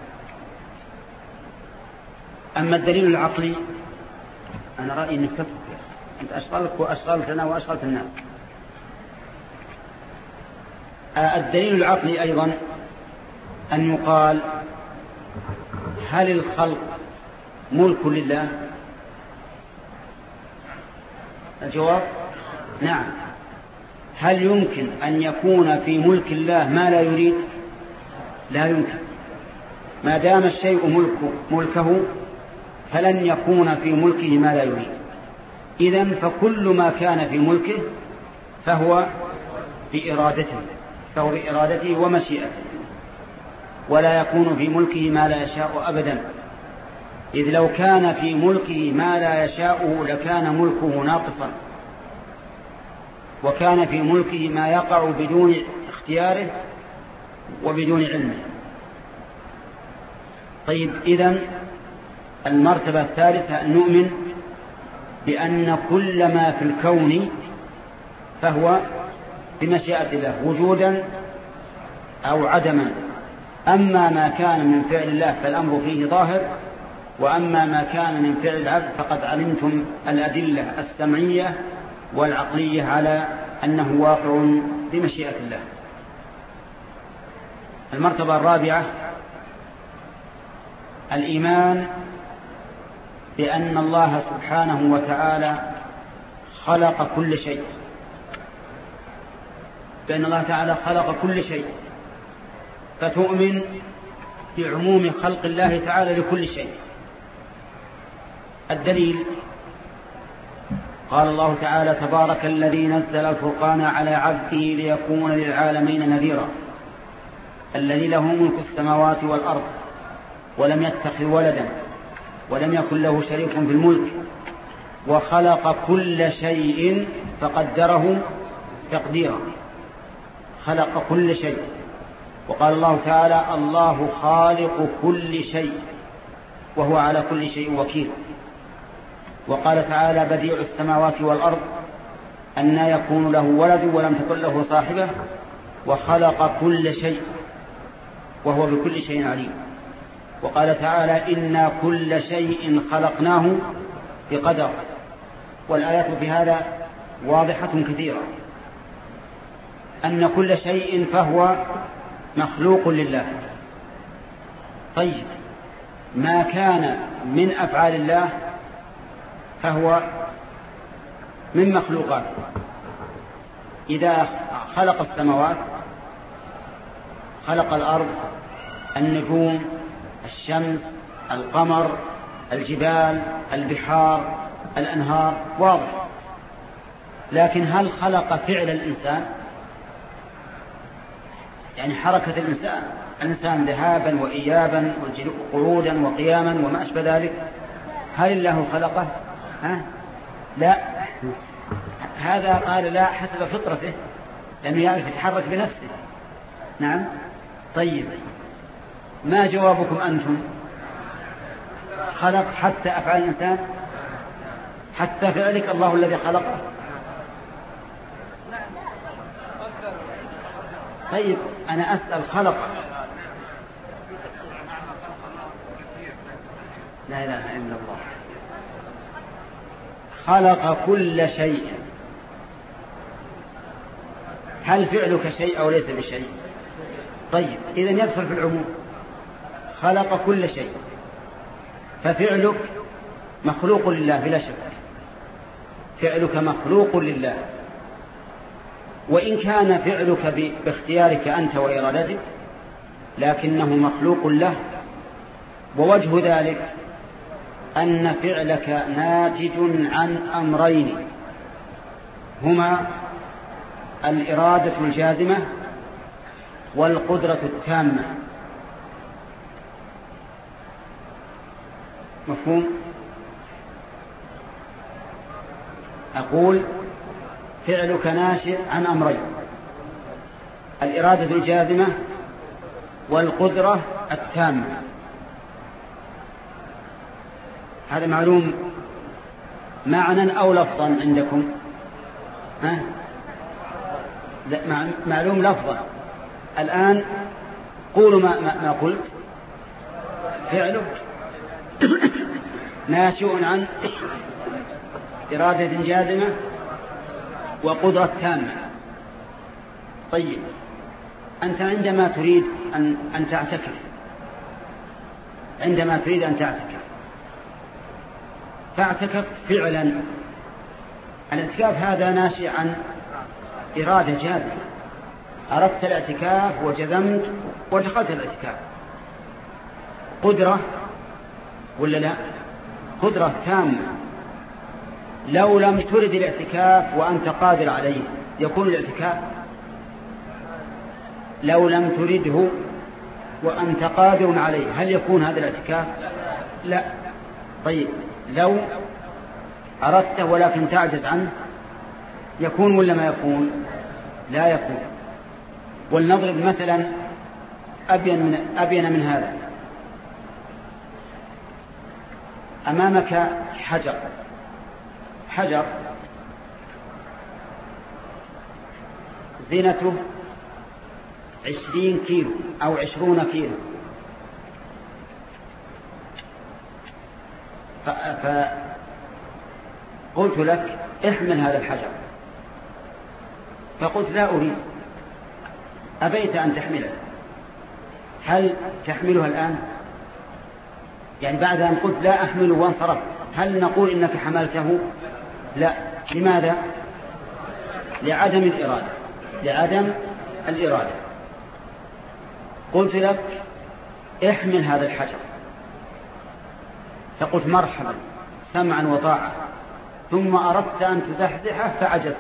أما الدليل العقلي أنا رأيي أنك تفكر، أنت أشغلك وأشغلتنا وأشغلت الناس. الدليل العقلي أيضا أن يقال: هل الخلق ملك لله؟ الجواب: نعم. هل يمكن أن يكون في ملك الله ما لا يريد؟ لا يمكن. ما دام الشيء ملكه, ملكه فلن يكون في ملكه ما لا يريد. إذن فكل ما كان في ملكه فهو بإرادته فهو بإرادته ومشيئته، ولا يكون في ملكه ما لا يشاء أبدا. إذ لو كان في ملكه ما لا يشاءه لكان ملكه ناقصا، وكان في ملكه ما يقع بدون اختياره وبدون علمه. طيب، إذن المرتبة الثالثة أن نؤمن بأن كل ما في الكون فهو بمشيئة الله وجودا أو عدما. أما ما كان من فعل الله فالأمر فيه ظاهر، وأما ما كان من فعل العبد فقد علمتم الأدلة السمعية والعقلية على أنه واقع بمشيئة الله. المرتبة الرابعة الإيمان بأن الله سبحانه وتعالى خلق كل شيء بأن الله تعالى خلق كل شيء فتؤمن بعموم خلق الله تعالى لكل شيء. الدليل: قال الله تعالى: تبارك الذي نزل الفرقان على عبده ليكون للعالمين نذيرا الذي له ملك السماوات والأرض ولم يتخذ ولدا ولم يكن له شريك في الملك وخلق كل شيء فقدره تقديرا. خلق كل شيء. وقال الله تعالى: الله خالق كل شيء وهو على كل شيء وكيل. وقال تعالى: بديع السماوات والأرض أن يكون له ولد ولم تكن له صاحبة وخلق كل شيء وهو بكل شيء عليم. وقال تعالى: إنا كل شيء خلقناه بقدر. والآيات في هذا واضحة كثيرة، أن كل شيء فهو مخلوق لله. طيب، ما كان من أفعال الله فهو من مخلوقاته. إذا خلق السماوات خلق الأرض، النجوم، الشمس، القمر، الجبال، البحار، الأنهار، واضح. لكن هل خلق فعل الإنسان؟ يعني حركة الإنسان الإنسان ذهابا وإيابا وقعودا وقياما وما أشبه ذلك، هل الله خلقه؟ ها؟ لا. هذا قال لا حسب فطرته، لأنه يعرف يتحرك بنفسه. نعم. طيب، ما جوابكم أنتم؟ خلق حتى أفعال الإنسان، حتى فعلك الله الذي خلقه. طيب أنا أسأل، خلق؟ لا إله إلا الله. خلق كل شيء. هل فعلك شيء أو ليس بشيء؟ طيب إذن يدخل في العموم. خلق كل شيء، ففعلك مخلوق لله بلا شك، فعلك مخلوق لله، وإن كان فعلك باختيارك أنت وإرادتك لكنه مخلوق له. ووجه ذلك أن فعلك ناتج عن أمرين هما الإرادة الجازمة والقدرة التامة. مفهوم؟ أقول فعلك ناشئ عن أمرين: الإرادة الجازمة والقدرة التامة. هذا معلوم معنى أو لفظا عندكم؟ ها؟ لا، معلوم لفظا. الآن قولوا ما, ما, ما قلت. فعلك ناشئ عن إرادة جازمة وقدرة تامة. طيب أنت عندما تريد أن, أن تعتكف عندما تريد أن تعتكف تعتكف فعلا. الاعتكاف هذا ناشئ عن إرادة جازمة، أردت الاعتكاف وجزمت ودخلت الاعتكاف. قدرة ولا لا؟ قدرة تامة. لو لم ترد الاعتكاف وأنت قادر عليه يكون الاعتكاف؟ لو لم ترده وأنت قادر عليه هل يكون هذا الاعتكاف؟ لا. طيب لو أردته ولكن تعجز عنه يكون ولا ما يكون؟ لا يكون. ولنضرب مثلا أبين من, أبين من هذا. أمامك حجر حجر زينته عشرين كيلو أو عشرون كيلو، فقلت لك احمل هذا الحجر، فقلت لا أريد، أبيت أن تحمله، هل تحملها الآن؟ يعني بعد أن قلت لا أحمله وانصرفت هل نقول إنك حملته؟ لا. لماذا؟ لعدم الإرادة لعدم الإرادة. قلت لك احمل هذا الحجر، فقلت مرحبا سمعا وطاعة، ثم أردت أن تزحزحه فعجزت،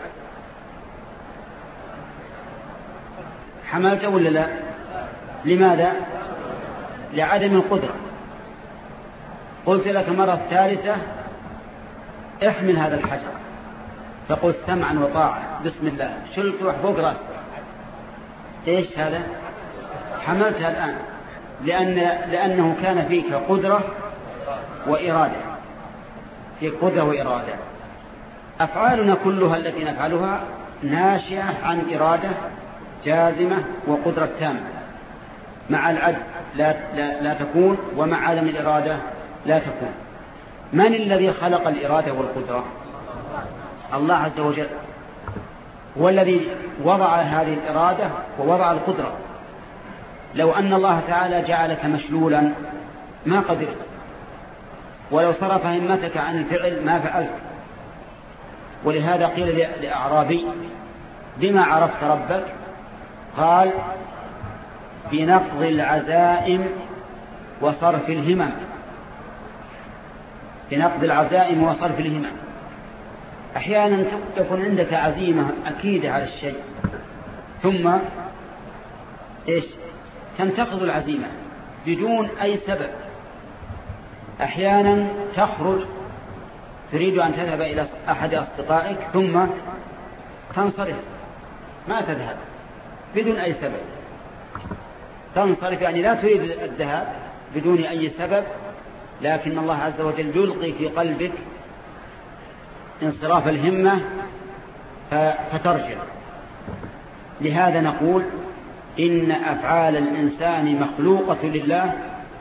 حملته ولا لا؟ لماذا؟ لعدم القدرة. قلت لك مرة ثالثة احمل هذا الحجر، فقلت سمعا وطاعة بسم الله، شلته فوق رأسك، ايش هذا؟ حملتها الآن، لأن لأنه كان فيك قدرة وإرادة، في قدرة وإرادة. أفعالنا كلها التي نفعلها ناشئة عن إرادة جازمة وقدرة تامة. مع العجز لا, لا, لا تكون، ومع عدم الإرادة لا تكون. من الذي خلق الإرادة والقدرة؟ الله عز وجل هو الذي وضع هذه الإرادة ووضع القدرة. لو أن الله تعالى جعلك مشلولا ما قدرت، ولو صرف همتك عن الفعل ما فعلت. ولهذا قيل لأعرابي بما عرفت ربك؟ قال بنقض العزائم وصرف الهمم. بنقض العزائم وصرف الهمم. أحيانا تكون عندك عزيمة أكيدة على الشيء ثم إيش تنتقض العزيمة بدون أي سبب. أحيانا تخرج تريد أن تذهب إلى أحد أصدقائك ثم تنصرف ما تذهب بدون أي سبب، تنصرف يعني لا تريد الذهاب بدون أي سبب، لكن الله عز وجل يلقي في قلبك انصراف الهمة فترجع. لهذا نقول إن أفعال الإنسان مخلوقة لله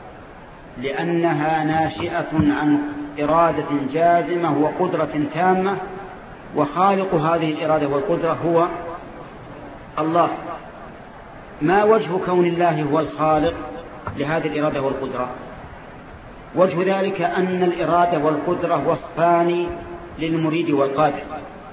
لأنها ناشئة عن إرادة جازمة وقدرة تامة، وخالق هذه الإرادة والقدرة هو الله. ما وجه كون الله هو الخالق لهذه الإرادة والقدرة؟ وجه ذلك أن الإرادة والقدرة وصفان للمريد والقادر.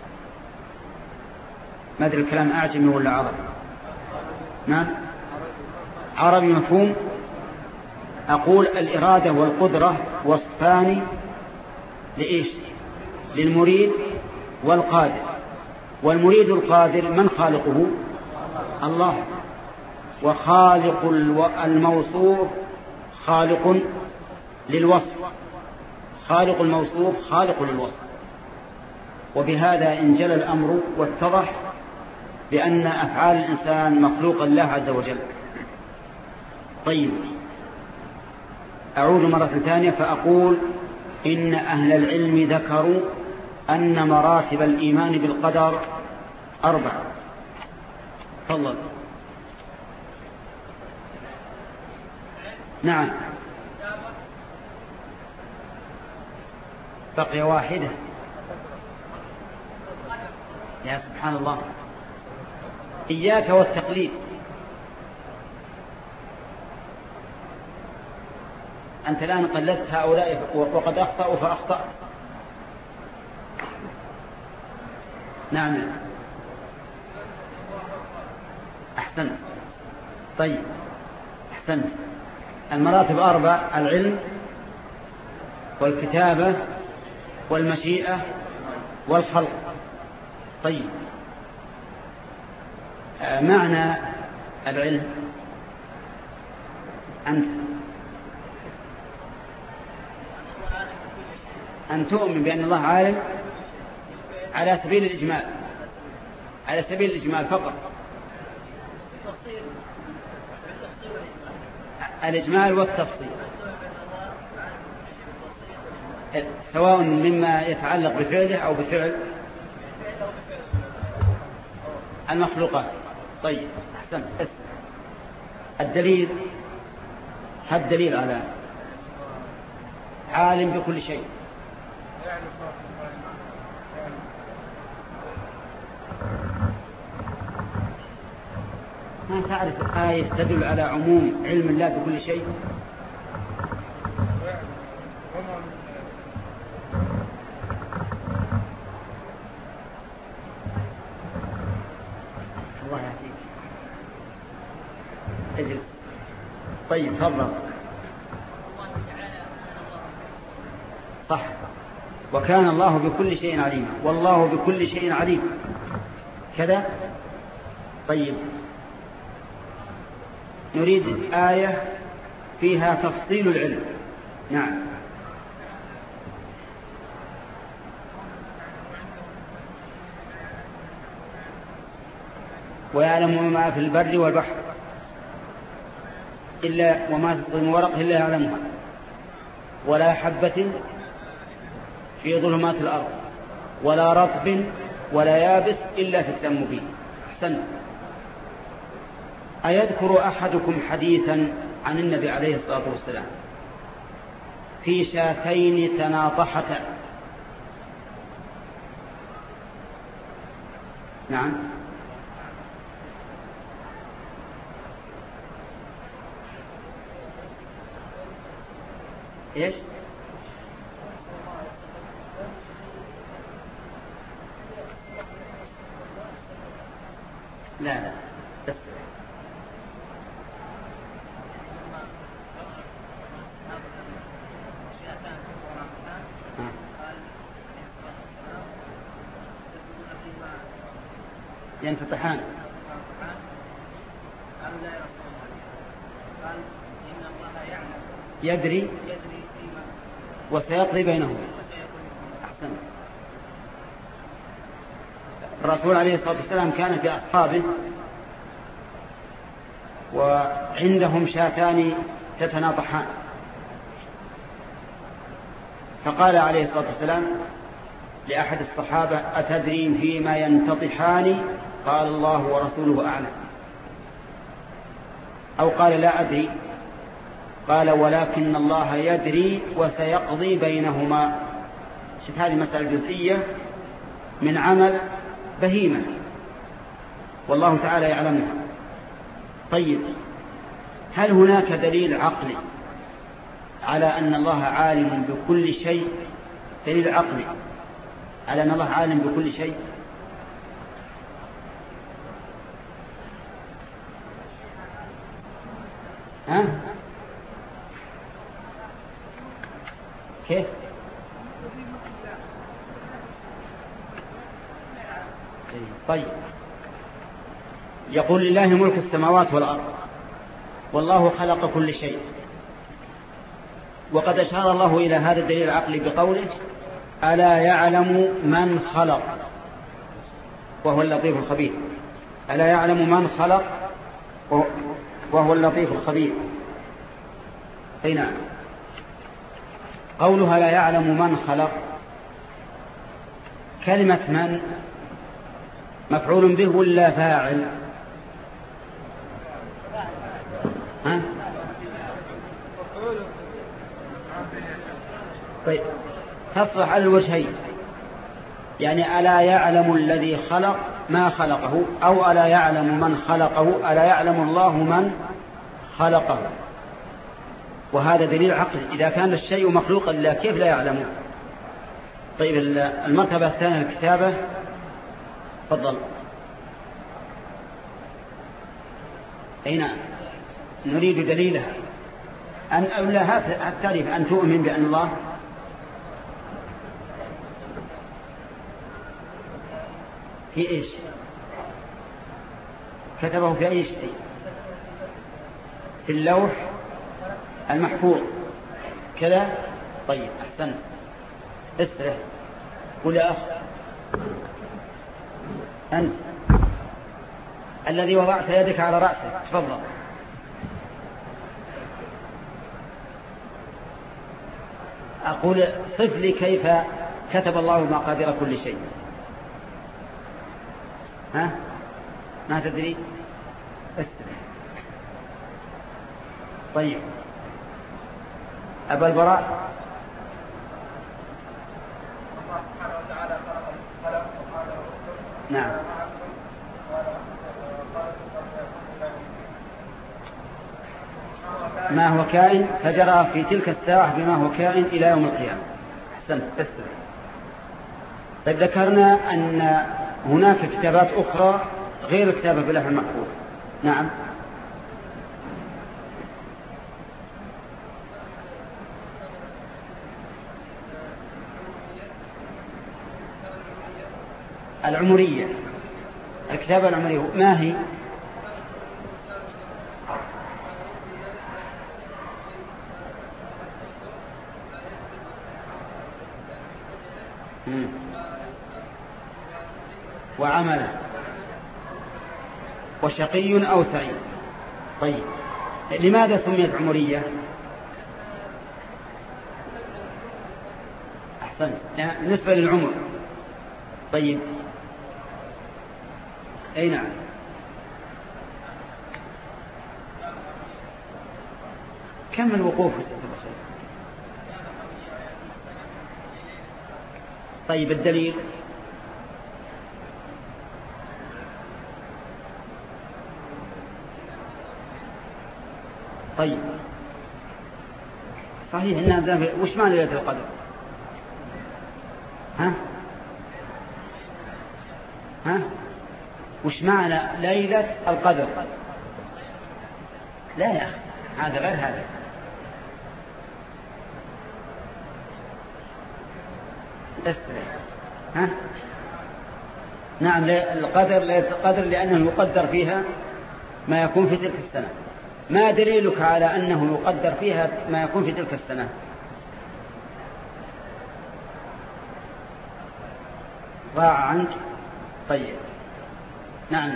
ما أدري الكلام أعجمي ولا عربي؟ نعم عربي مفهوم. أقول الإرادة والقدرة وصفان لإيش؟ للمريد والقادر. والمريد القادر من خالقه؟ الله. وخالق الموصوف خالق للوصف، خالق الموصوف خالق للوصف. وبهذا انجلى الأمر واتضح بأن أفعال الإنسان مخلوق الله عز وجل. طيب أعود مرة ثانية فأقول إن أهل العلم ذكروا أن مراتب الإيمان بالقدر أربعة. تفضل. نعم بقي واحدة. يا سبحان الله، إياك والتقليد. أنت الآن قلدت هؤلاء وقد أخطأوا فأخطأت. نعم أحسن. طيب أحسن. المراتب أربع: العلم والكتابة والمشيئة والخلق. طيب معنى العلم أنت أن تؤمن بأن الله عالم على سبيل الإجمال، على سبيل الإجمال فقط. الإجمال والتفصيل سواء مما يتعلق بفعله أو بفعل المخلوقات. طيب أحسن. الدليل، هل الدليل على عالم بكل شيء؟ ما تعرف آية تدل على عموم علم الله بكل شيء؟ الله يهديك. اجل. طيب تفضل. صح. وكان الله بكل شيء عليما، والله بكل شيء عليم كذا. طيب نريد آية فيها تفصيل العلم. نعم ويعلم ما في البر والبحر إلا وما تسقط من ورق إلا يعلمها ولا حبة في ظلمات الأرض ولا رطب ولا يابس إلا في كتاب مبين. أحسن. أيذكر أحدكم حديثا عن النبي عليه الصلاة والسلام في شاتين تناطحتا؟ نعم إيش؟ لا لا بس ينتطحان. يدري وسيقضي بينهم. أحسن. الرسول عليه الصلاة والسلام كان في أصحابه وعندهم شاتان تتناطحان، فقال عليه الصلاة والسلام لأحد الصحابة: أتدري فيما ينتطحان؟ قال: الله ورسوله أعلم. أو قال: لا أدري. قال: ولكن الله يدري وسيقضي بينهما. شوف هذه مسألة جزئية من عمل بهيمة والله تعالى يعلمها. طيب، هل هناك دليل عقلي على أن الله عالم بكل شيء؟ دليل عقلي على أن الله عالم بكل شيء؟ ها؟ كيف؟ طيب، يقول: لله ملك السماوات والأرض والله خلق كل شيء. وقد أشار الله إلى هذا الدليل العقلي بقوله: ألا يعلم من خلق وهو اللطيف الخبير. ألا يعلم من خلق وهو اللطيف الخبير. أي نعم. قولها لا يعلم من خلق، كلمة من مفعول به ولا فاعل؟ ها؟ طيب، تصلح على الوجهين، يعني ألا يعلم الذي خلق ما خلقه، أو ألا يعلم من خلقه، ألا يعلم الله من خلقه. وهذا دليل عقلي، إذا كان الشيء مخلوقا لله كيف لا يعلمه؟ طيب، المرتبة الثانية الكتابة. تفضل. أي نعم، نريد دليلها. أن أولا تعرف أن تؤمن بأن الله في إيش؟ كتبه في أي شيء؟ في اللوح المحفوظ كذا. طيب، أحسنت. استرح. قل يا أخ أنت الذي وضعت يدك على رأسك، تفضل. أقول: صف لي كيف كتب الله مقادير كل شيء. ها؟ ما تدري؟ استرح. طيب، أبا البراء. نعم. ما هو كائن فجرى في تلك الساعة بما هو كائن إلى يوم القيامة. أحسنت. تستمع. طيب، ذكرنا أن هناك كتابات أخرى غير الكتابة باللوح المحفوظ. نعم. العمرية، الكتابة العمرية ما هي؟ وعمله وشقي أو سعيد. طيب، لماذا سميت عمرية؟ أحسن، بالنسبة للعمر. طيب، أي نعم. كم الوقوف؟ طيب، الدليل؟ طيب، صحيح إنها وش معنى ليلة القدر؟ ها؟ ها؟ وش معنى ليلة القدر؟ لا يا أخي، هذا غير هذا. استري. ها؟ نعم القدر ليلة القدر لأنه يقدر فيها ما يكون في تلك السنة. ما دليلك على أنه يقدر فيها ما يكون في تلك السنة؟ ضاع عنك. طيب نعم.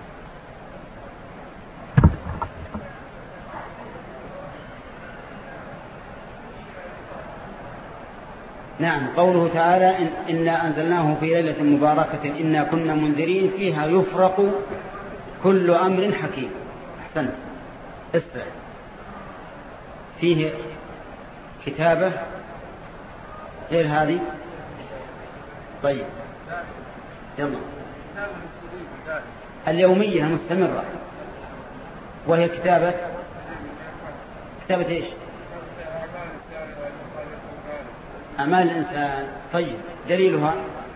نعم قوله تعالى إن إنا أنزلناه في ليلة مباركة إنا كنا منذرين فيها يفرق كل أمر حكيم. أحسنت. اسمع فيه كتابة غير هذه. طيب يلا. اليومية المستمرة وهي كتابة كتابة إيش؟ أعمال الإنسان. طيب دليلها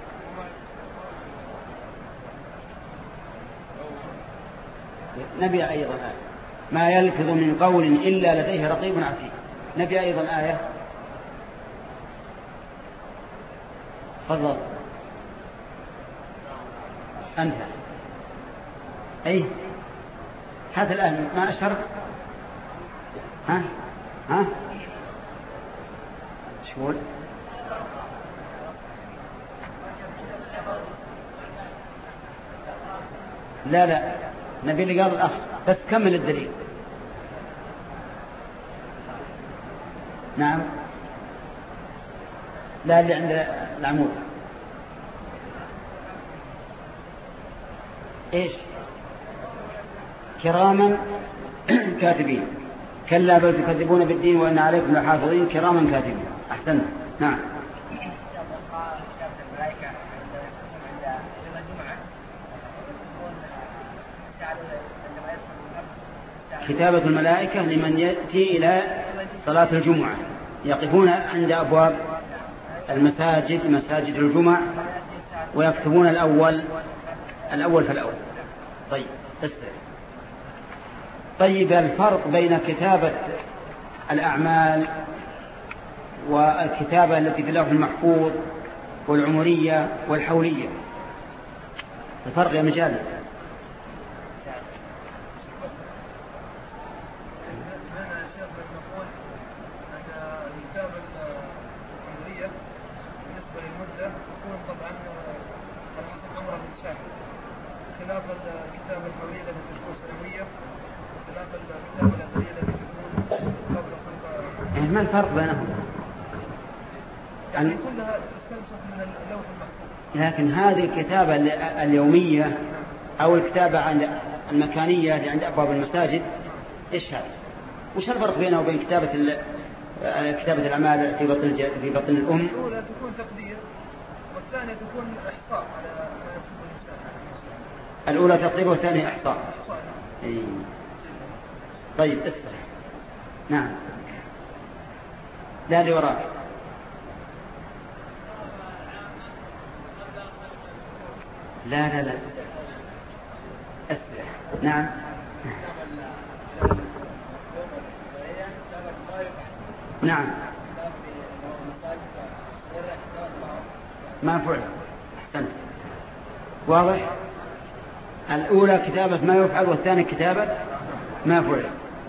نبي أيضا آية ما يلفظ من قول إلا لديه رقيب عتيد. نبي أيضا آية. تفضل أنت. أي هذا الآن ما أشرت. ها ها شو لا لا نبي اللي قال الأخ بس كمل الدليل. نعم لا اللي عند العمود إيش؟ كراما كاتبين. كلا بل تكذبون بالدين وإن عليكم لحافظين كراما كاتبين. أحسنت. نعم كتابة الملائكة لمن يأتي إلى صلاة الجمعة يقفون عند أبواب المساجد مساجد الجمع ويكتبون الأول الأول فالأول. طيب تستطيع. طيب الفرق بين كتابة الأعمال والكتابة التي في اللوح المحفوظ والعمرية والحولية الفرق يا مجال؟ خلاف الكتابة الحولية التي تكون سنوية وخلاف الكتابة الأثرية التي تكون قبل خمسة. ما الفرق بينهم؟ يعني كلها تستنسخ من اللوح المحفوظ. لكن هذه الكتابة اليومية أو الكتابة عند المكانية اللي عند أبواب المساجد إيش هذا؟ وش الفرق بينه وبين كتابة كتابة الأعمال في بطن في بطن الأم؟ الأولى تكون تقدير والثانية تكون إحصاء على ما يكتب الإنسان. الأولى تقدير والثانية إحصاء. إيه. طيب اسمع. نعم لا اللي وراك. لا لا لا اسمع. نعم نعم ما فعل. أحسنت. واضح. الأولى كتابة ما يفعل والثانية كتابة ما فعل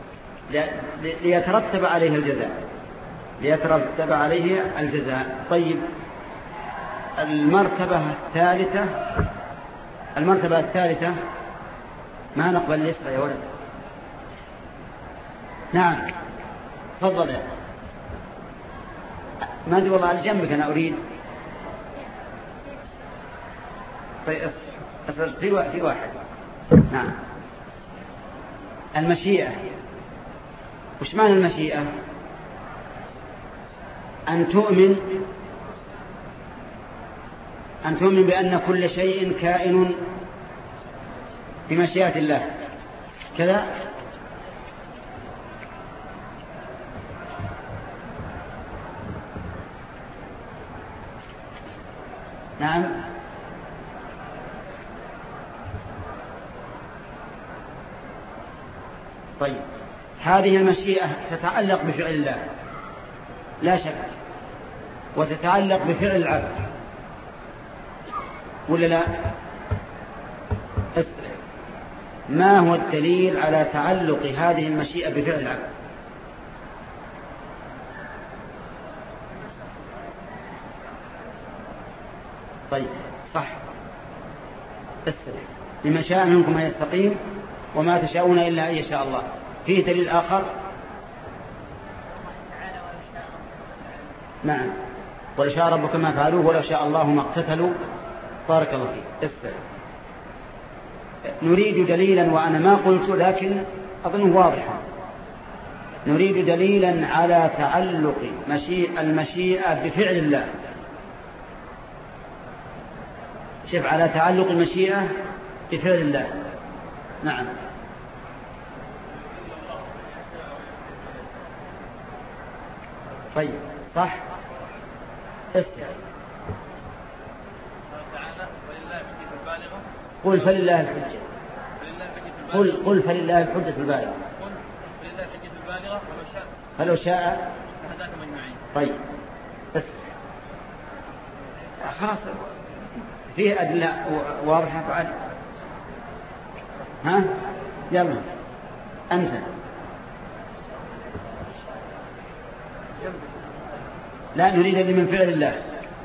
ليترتب عليه الجزاء ليترتب عليه الجزاء. طيب المرتبة الثالثة المرتبة الثالثة ما نقبل الإسرة يا ولد. نعم تفضل يا ما أدري والله على جنبك أنا أريد. طيب في في واحد. نعم المشيئة. وش معنى المشيئة؟ أن تؤمن أن تؤمن بأن كل شيء كائن بمشيئة الله كذا. نعم طيب هذه المشيئة تتعلق بفعل الله لا شك وتتعلق بفعل العبد ولا لا؟ ما هو الدليل على تعلق هذه المشيئة بفعل العبد؟ طيب صح، استمع. لمن شاء منكم أن يستقيم وما تشاءون إلا أن يشاء الله. فيه دليل آخر؟ نعم، ولو شاء ربك ما فعلوه ولو شاء الله ما اقتتلوا. بارك الله فيك. استمع. نريد دليلا، وأنا ما قلت لكن أظنه واضحا. نريد دليلا على تعلق مشيئة المشيئة بفعل الله. شوف، على تعلق المشيئة بفعل الله. نعم. طيب صح، استمع. قل فلله الحجة. قل قل فلله الحجة البالغة. فلو شاء. طيب بس خلاص، فيه أدلة واضحة. فعل. ها يلا أنت. لا، نريد اللي من فعل الله.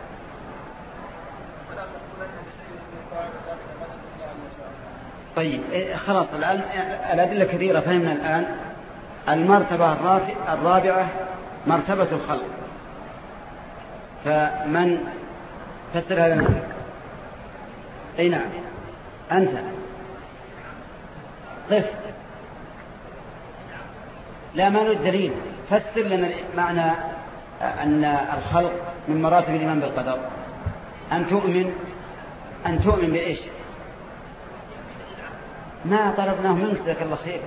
طيب خلاص، الآن الأدلة كثيرة، فهمنا الآن. المرتبة الرابعة مرتبة الخلق. فمن فسر هذا المعنى؟ أي نعم، أنت قف. لا، ما نريد دليل، فسر لنا معنى أن الخلق من مراتب الإيمان بالقدر. أن تؤمن أن تؤمن بإيش؟ ما طلبناه منك، جزاك الله خير.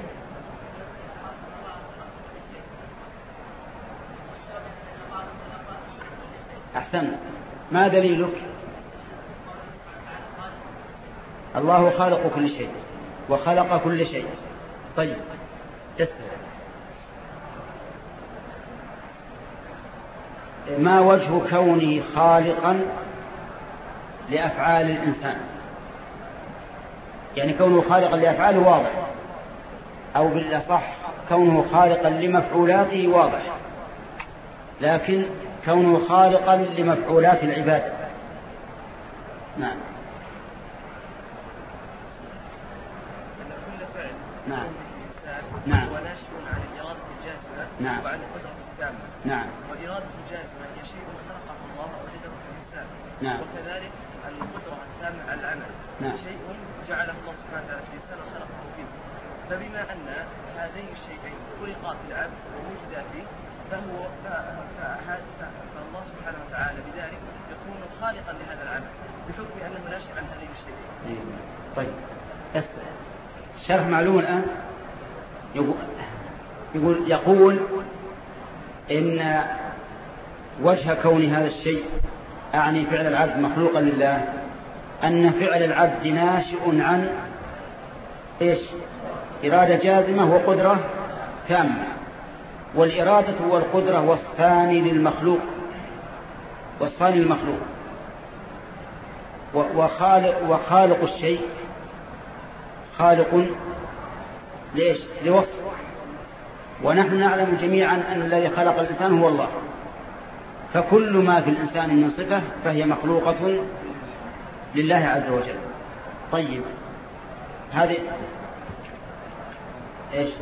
أحسن. ما دليلك؟ الله خالق كل شيء وخلق كل شيء. طيب تسمع. ما وجه كونه خالقا لأفعال الإنسان؟ يعني كونه خالقا لأفعاله واضح، أو بالأصح كونه خالقا لمفعولاته واضح، لكن كونه خالقا لمفعولات العباد. نعم. نعم. نعم. وناشئ عن الإرادة الجازمة. نعم. وعن القدرة التامة. نعم. والإرادة الجازمة هي شيء خلقه الله ووجده في الإنسان. نعم. وكذلك القدرة التامة على العمل. نعم. شيء جعله الله سبحانه وتعالى في الإنسان وخلقه فيه. فبما أن هذين الشيئين خلقا في العبد ووجدا فيه، فهو فالله سبحانه وتعالى بذلك يكون خالقا لهذا العمل بحكم أنه ناشئ عن هذين الشيئين. طيب شرح معلوم الآن. يقول يقول, يقول إن وجه كون هذا الشيء، أعني فعل العبد مخلوقا لله، أن فعل العبد ناشئ عن إيش؟ إرادة جازمة وقدرة تامة. والإرادة والقدرة وصفان للمخلوق، وصفان للمخلوق. وخالق, وخالق الشيء خالق ليش؟ لوصف. ونحن نعلم جميعا أن الذي خلق الإنسان هو الله، فكل ما في الإنسان من صفة فهي مخلوقة لله عز وجل. طيب هذه إيش؟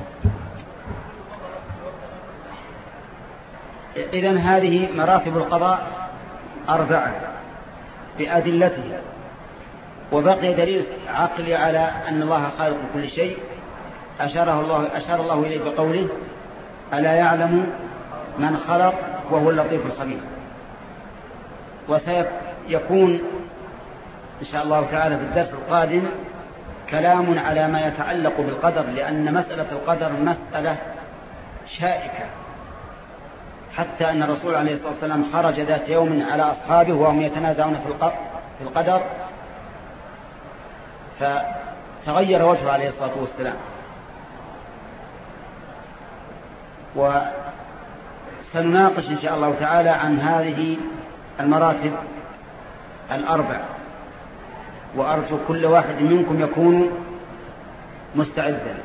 إذن هذه مراتب القضاء أربعة بأدلته، وبقي دليل عقلي على أن الله خالق كل شيء أشاره الله أشار الله إليه بقوله: ألا يعلم من خلق وهو اللطيف الخبير. وسيكون إن شاء الله تعالى في الدرس القادم كلام على ما يتعلق بالقدر، لأن مسألة القدر مسألة شائكة، حتى أن الرسول عليه الصلاة والسلام خرج ذات يوم على أصحابه وهم يتنازعون في القدر، فتغير وجهه عليه الصلاة والسلام. وسنناقش إن شاء الله تعالى عن هذه المراتب الأربع، وأرجو كل واحد منكم يكون مستعدا.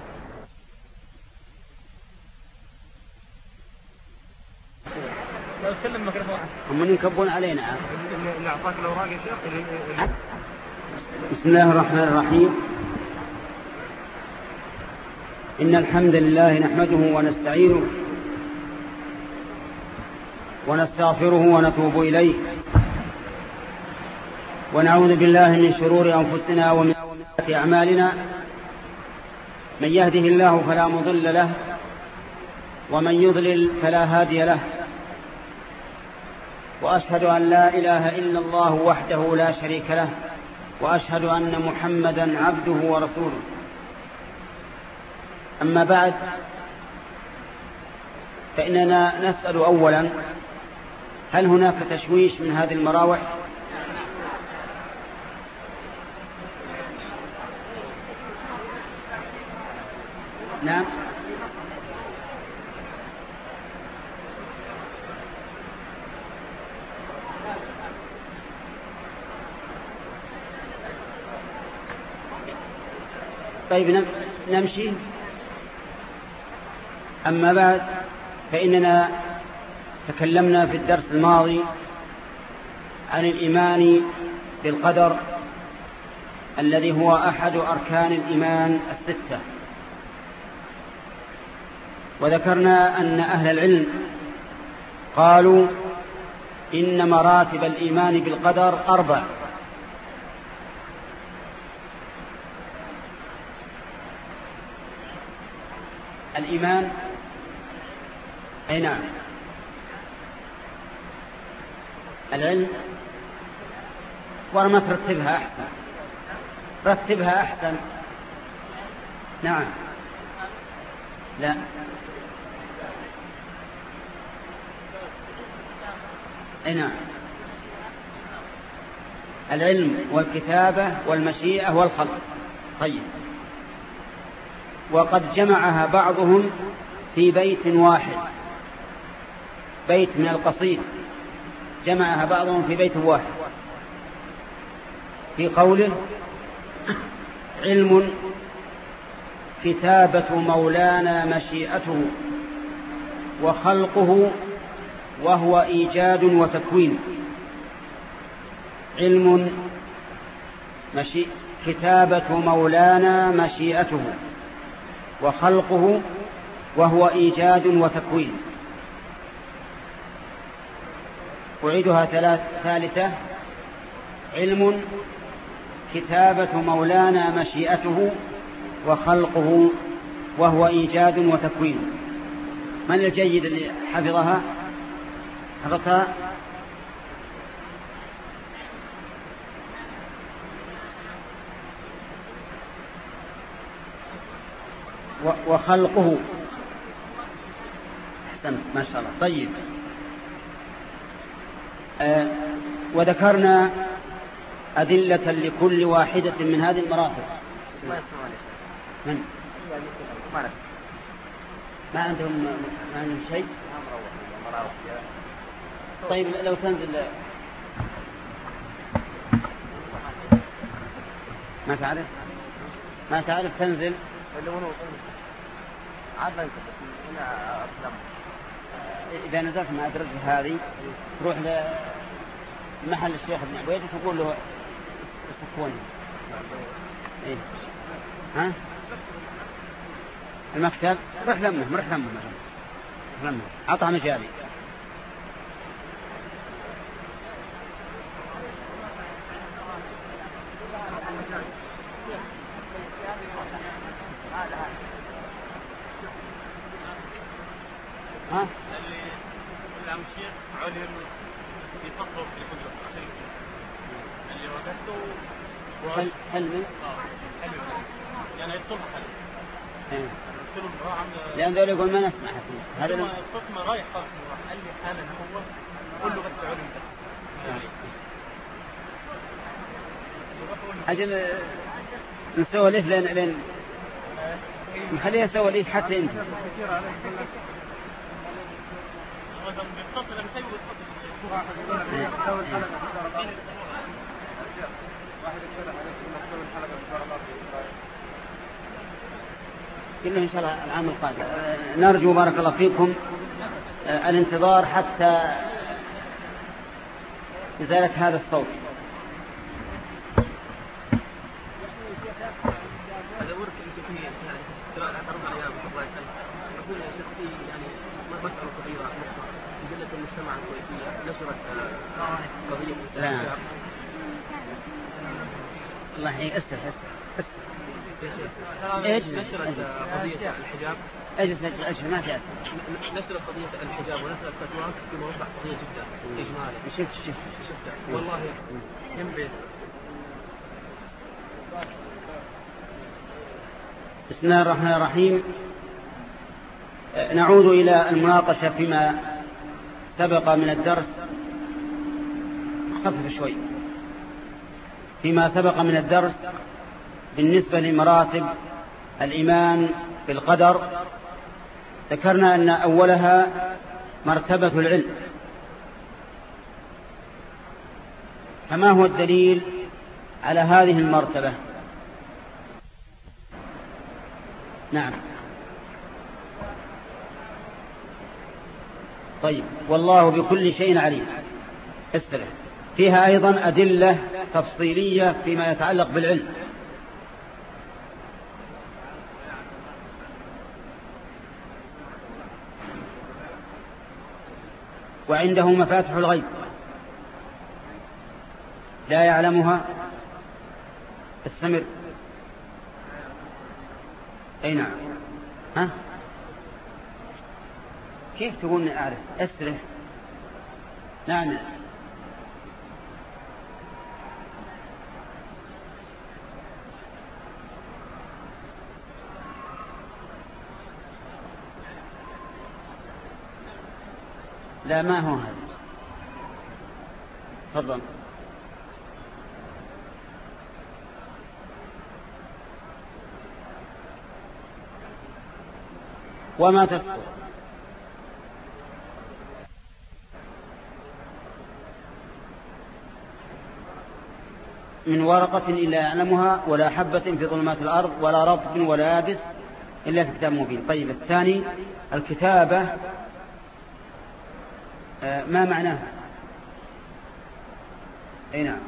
لو تكلم ميكروفون هم ينكبون علينا. اللي أعطاك الأوراق يا شيخ. بسم الله الرحمن الرحيم. إن الحمد لله نحمده ونستعينه ونستغفره ونتوب إليه، ونعوذ بالله من شرور أنفسنا ومن سيئات أعمالنا. من يهده الله فلا مضل له، ومن يضلل فلا هادي له. وأشهد أن لا إله إلا الله وحده لا شريك له، وأشهد أن محمدا عبده ورسوله. أما بعد، فإننا نسأل أولا: هل هناك تشويش من هذه المراوح؟ نعم. طيب نمشي. أما بعد، فإننا تكلمنا في الدرس الماضي عن الإيمان بالقدر الذي هو أحد أركان الإيمان الستة، وذكرنا أن أهل العلم قالوا إن مراتب الإيمان بالقدر أربع: الإيمان أي نعم العلم، ورما ترتبها أحسن، رتبها أحسن. نعم. لا، أي نعم، العلم والكتابة والمشيئة والخلق. طيب، وقد جمعها بعضهم في بيت واحد، بيت من القصيد جمعها بعضهم في بيت واحد في قوله: علم كتابة مولانا مشيئته وخلقه وهو إيجاد وتكوين. علم مشي... كتابة مولانا مشيئته وخلقه وهو إيجاد وتكوين. أعيدها ثالثة: علم كتابة مولانا مشيئته وخلقه وهو إيجاد وتكوين. من الجيد اللي حفظها؟ حفظها؟ وخلقه. أحسنت، ما شاء الله. طيب، آه وذكرنا أدلة لكل واحدة من هذه المراتب. من؟ ما عندهم ما عندهم شيء؟ طيب، لو تنزل ما تعرف ما تعرف تنزل إذا نزلت مع أدرج هذه تروح لمحل الشيخ ابن عبيد وتقول له سكوني. إيه؟ ها؟ المكتب روح لمه روح لمه روح لمه عطها مجالي. ها؟ اللي عم الشيخ علم يفضل في كل اللي وجدته حل حلمي حلم يعني يصلح حلم. ايه. قلت له راح عم لأن ذول يقول ما نسمع فيه. هذا القسم رايح خالص، قال لي حالا هو قل له بس علم ده أجل نسوي ليش لين لين نخليها سوى ليش حتى أنت. كله إن شاء الله العام القادم. نرجو بارك الله فيكم الانتظار حتى إزالة هذا الصوت. هذا ورك أنت فيه سواء أربع أيام الله يسلمك. أقول يا شيخ في يعني مسألة صغيرة مجلة المجتمع الكويتية نشرت قضية لا الله يستر استر ايش نشرت قضية الحجاب؟ اجلس اجلس ما في اسئله. نشرت قضية الحجاب ونشرت فتوى في موضوع قضية جدا اجمالا. شفت شفت شفت والله ينبغي. بسم الله الرحمن الرحيم. نعود إلى المناقشة فيما سبق من الدرس. خفف شوي. فيما سبق من الدرس بالنسبة لمراتب الإيمان بالقدر، ذكرنا أن أولها مرتبة العلم. فما هو الدليل على هذه المرتبة؟ نعم طيب. والله بكل شيء عليم. استرح. فيها أيضا أدلة تفصيلية فيما يتعلق بالعلم. وعنده مفاتح الغيب لا يعلمها. استمر. أي نعم. ها كيف تقول أعرف؟ استرح. نعم لا ما هو هذا. تفضل. وما تسقط من ورقة إلا يعلمها ولا حبة في ظلمات الأرض ولا رطب ولا يابس إلا في كتاب مبين. طيب الثاني الكتابة ما معناها؟ أي نعم.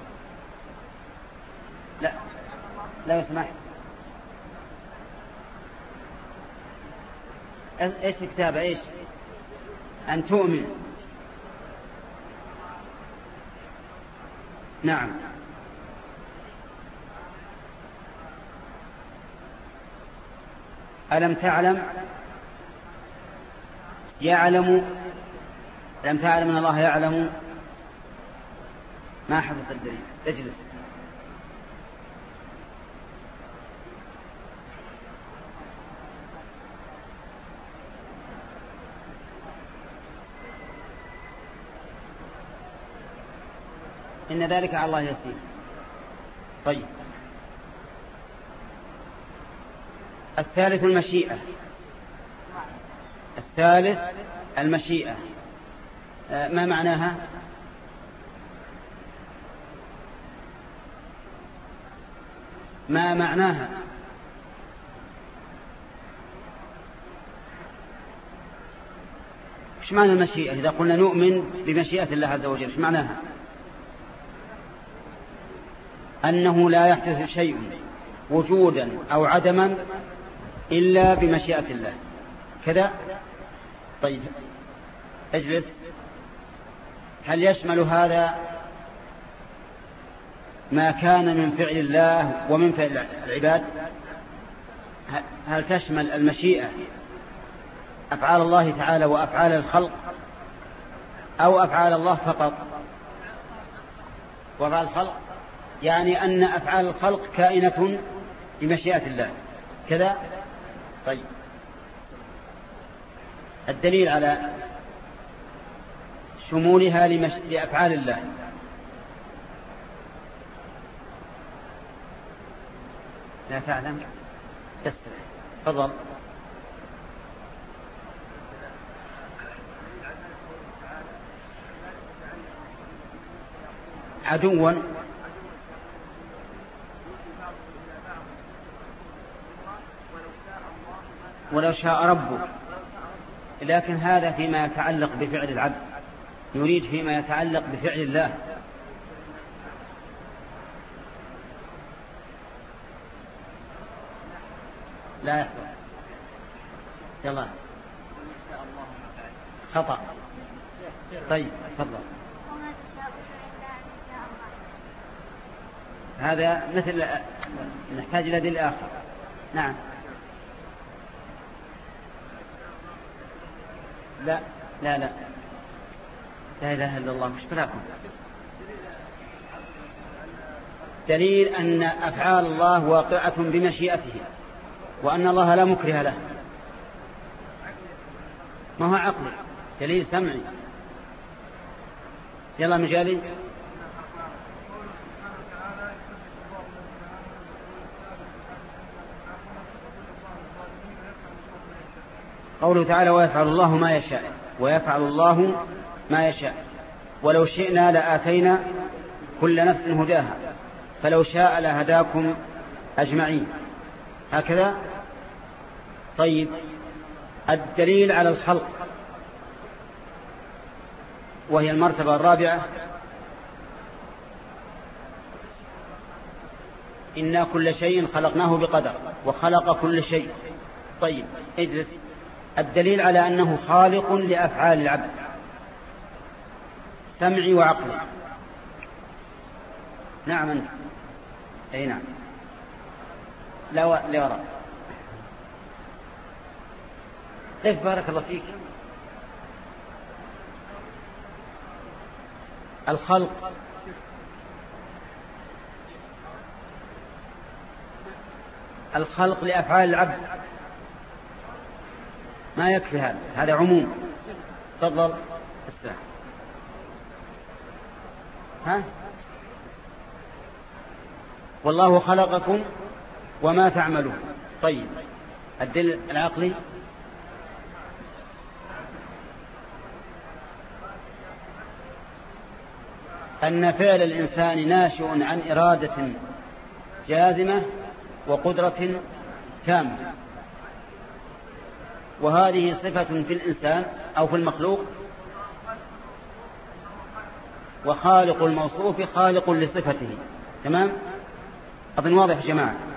لا لا يسمح. ايش الكتابة؟ ايش؟ أن تؤمن. نعم. ألم تعلم؟ يعلم. ألم تعلم أن الله يعلم؟ ما حفظت الدليل. اجلس. إن ذلك على الله يسير. طيب الثالث المشيئة. الثالث المشيئة ما معناها؟ ما معناها؟ ايش معنى المشيئة؟ إذا قلنا نؤمن بمشيئة الله عز وجل ايش معناها؟ أنه لا يحدث شيء وجودا أو عدما إلا بمشيئة الله كذا. طيب اجلس. هل يشمل هذا ما كان من فعل الله ومن فعل العباد؟ هل تشمل المشيئة أفعال الله تعالى وأفعال الخلق أو أفعال الله فقط؟ وأفعال الخلق يعني أن أفعال الخلق كائنة بمشيئة الله كذا. طيب الدليل على شمولها لمش... لأفعال الله. لا تعلم تسرع. تفضل. عدوا ولو شاء ربك، لكن هذا فيما يتعلق بفعل العبد، يريد فيما يتعلق بفعل الله. لا يحضر. يلا خطأ. طيب تفضل. هذا مثل نحتاج إلى دليل آخر. نعم. لا لا لا لا إله إلا الله. مش بلاكم دليل أن أفعال الله واقعة بمشيئته، وأن الله لا مكره له. ما هو عقلي، دليل سمعي. يلا مجالي. قوله تعالى ويفعل الله ما يشاء، ويفعل الله ما يشاء. ولو شئنا لآتينا كل نفس هداها فلو شاء لهداكم أجمعين. هكذا. طيب الدليل على الخلق وهي المرتبة الرابعة، إنا كل شيء خلقناه بقدر وخلق كل شيء. طيب اجلس. الدليل على أنه خالق لأفعال العبد سمعي وعقلي. نعم أنت. أي نعم. لا و... لا وراء. كيف بارك الله فيك. الخلق الخلق لأفعال العبد ما يكفي هذا، هذا عموم. تفضل استرح. ها والله خلقكم وما تعملون. طيب الدليل العقلي أن فعل الإنسان ناشئ عن إرادة جازمة وقدرة تامة، وهذه صفة في الإنسان أو في المخلوق، وخالق الموصوف خالق لصفته. تمام؟ أظن واضح يا جماعة.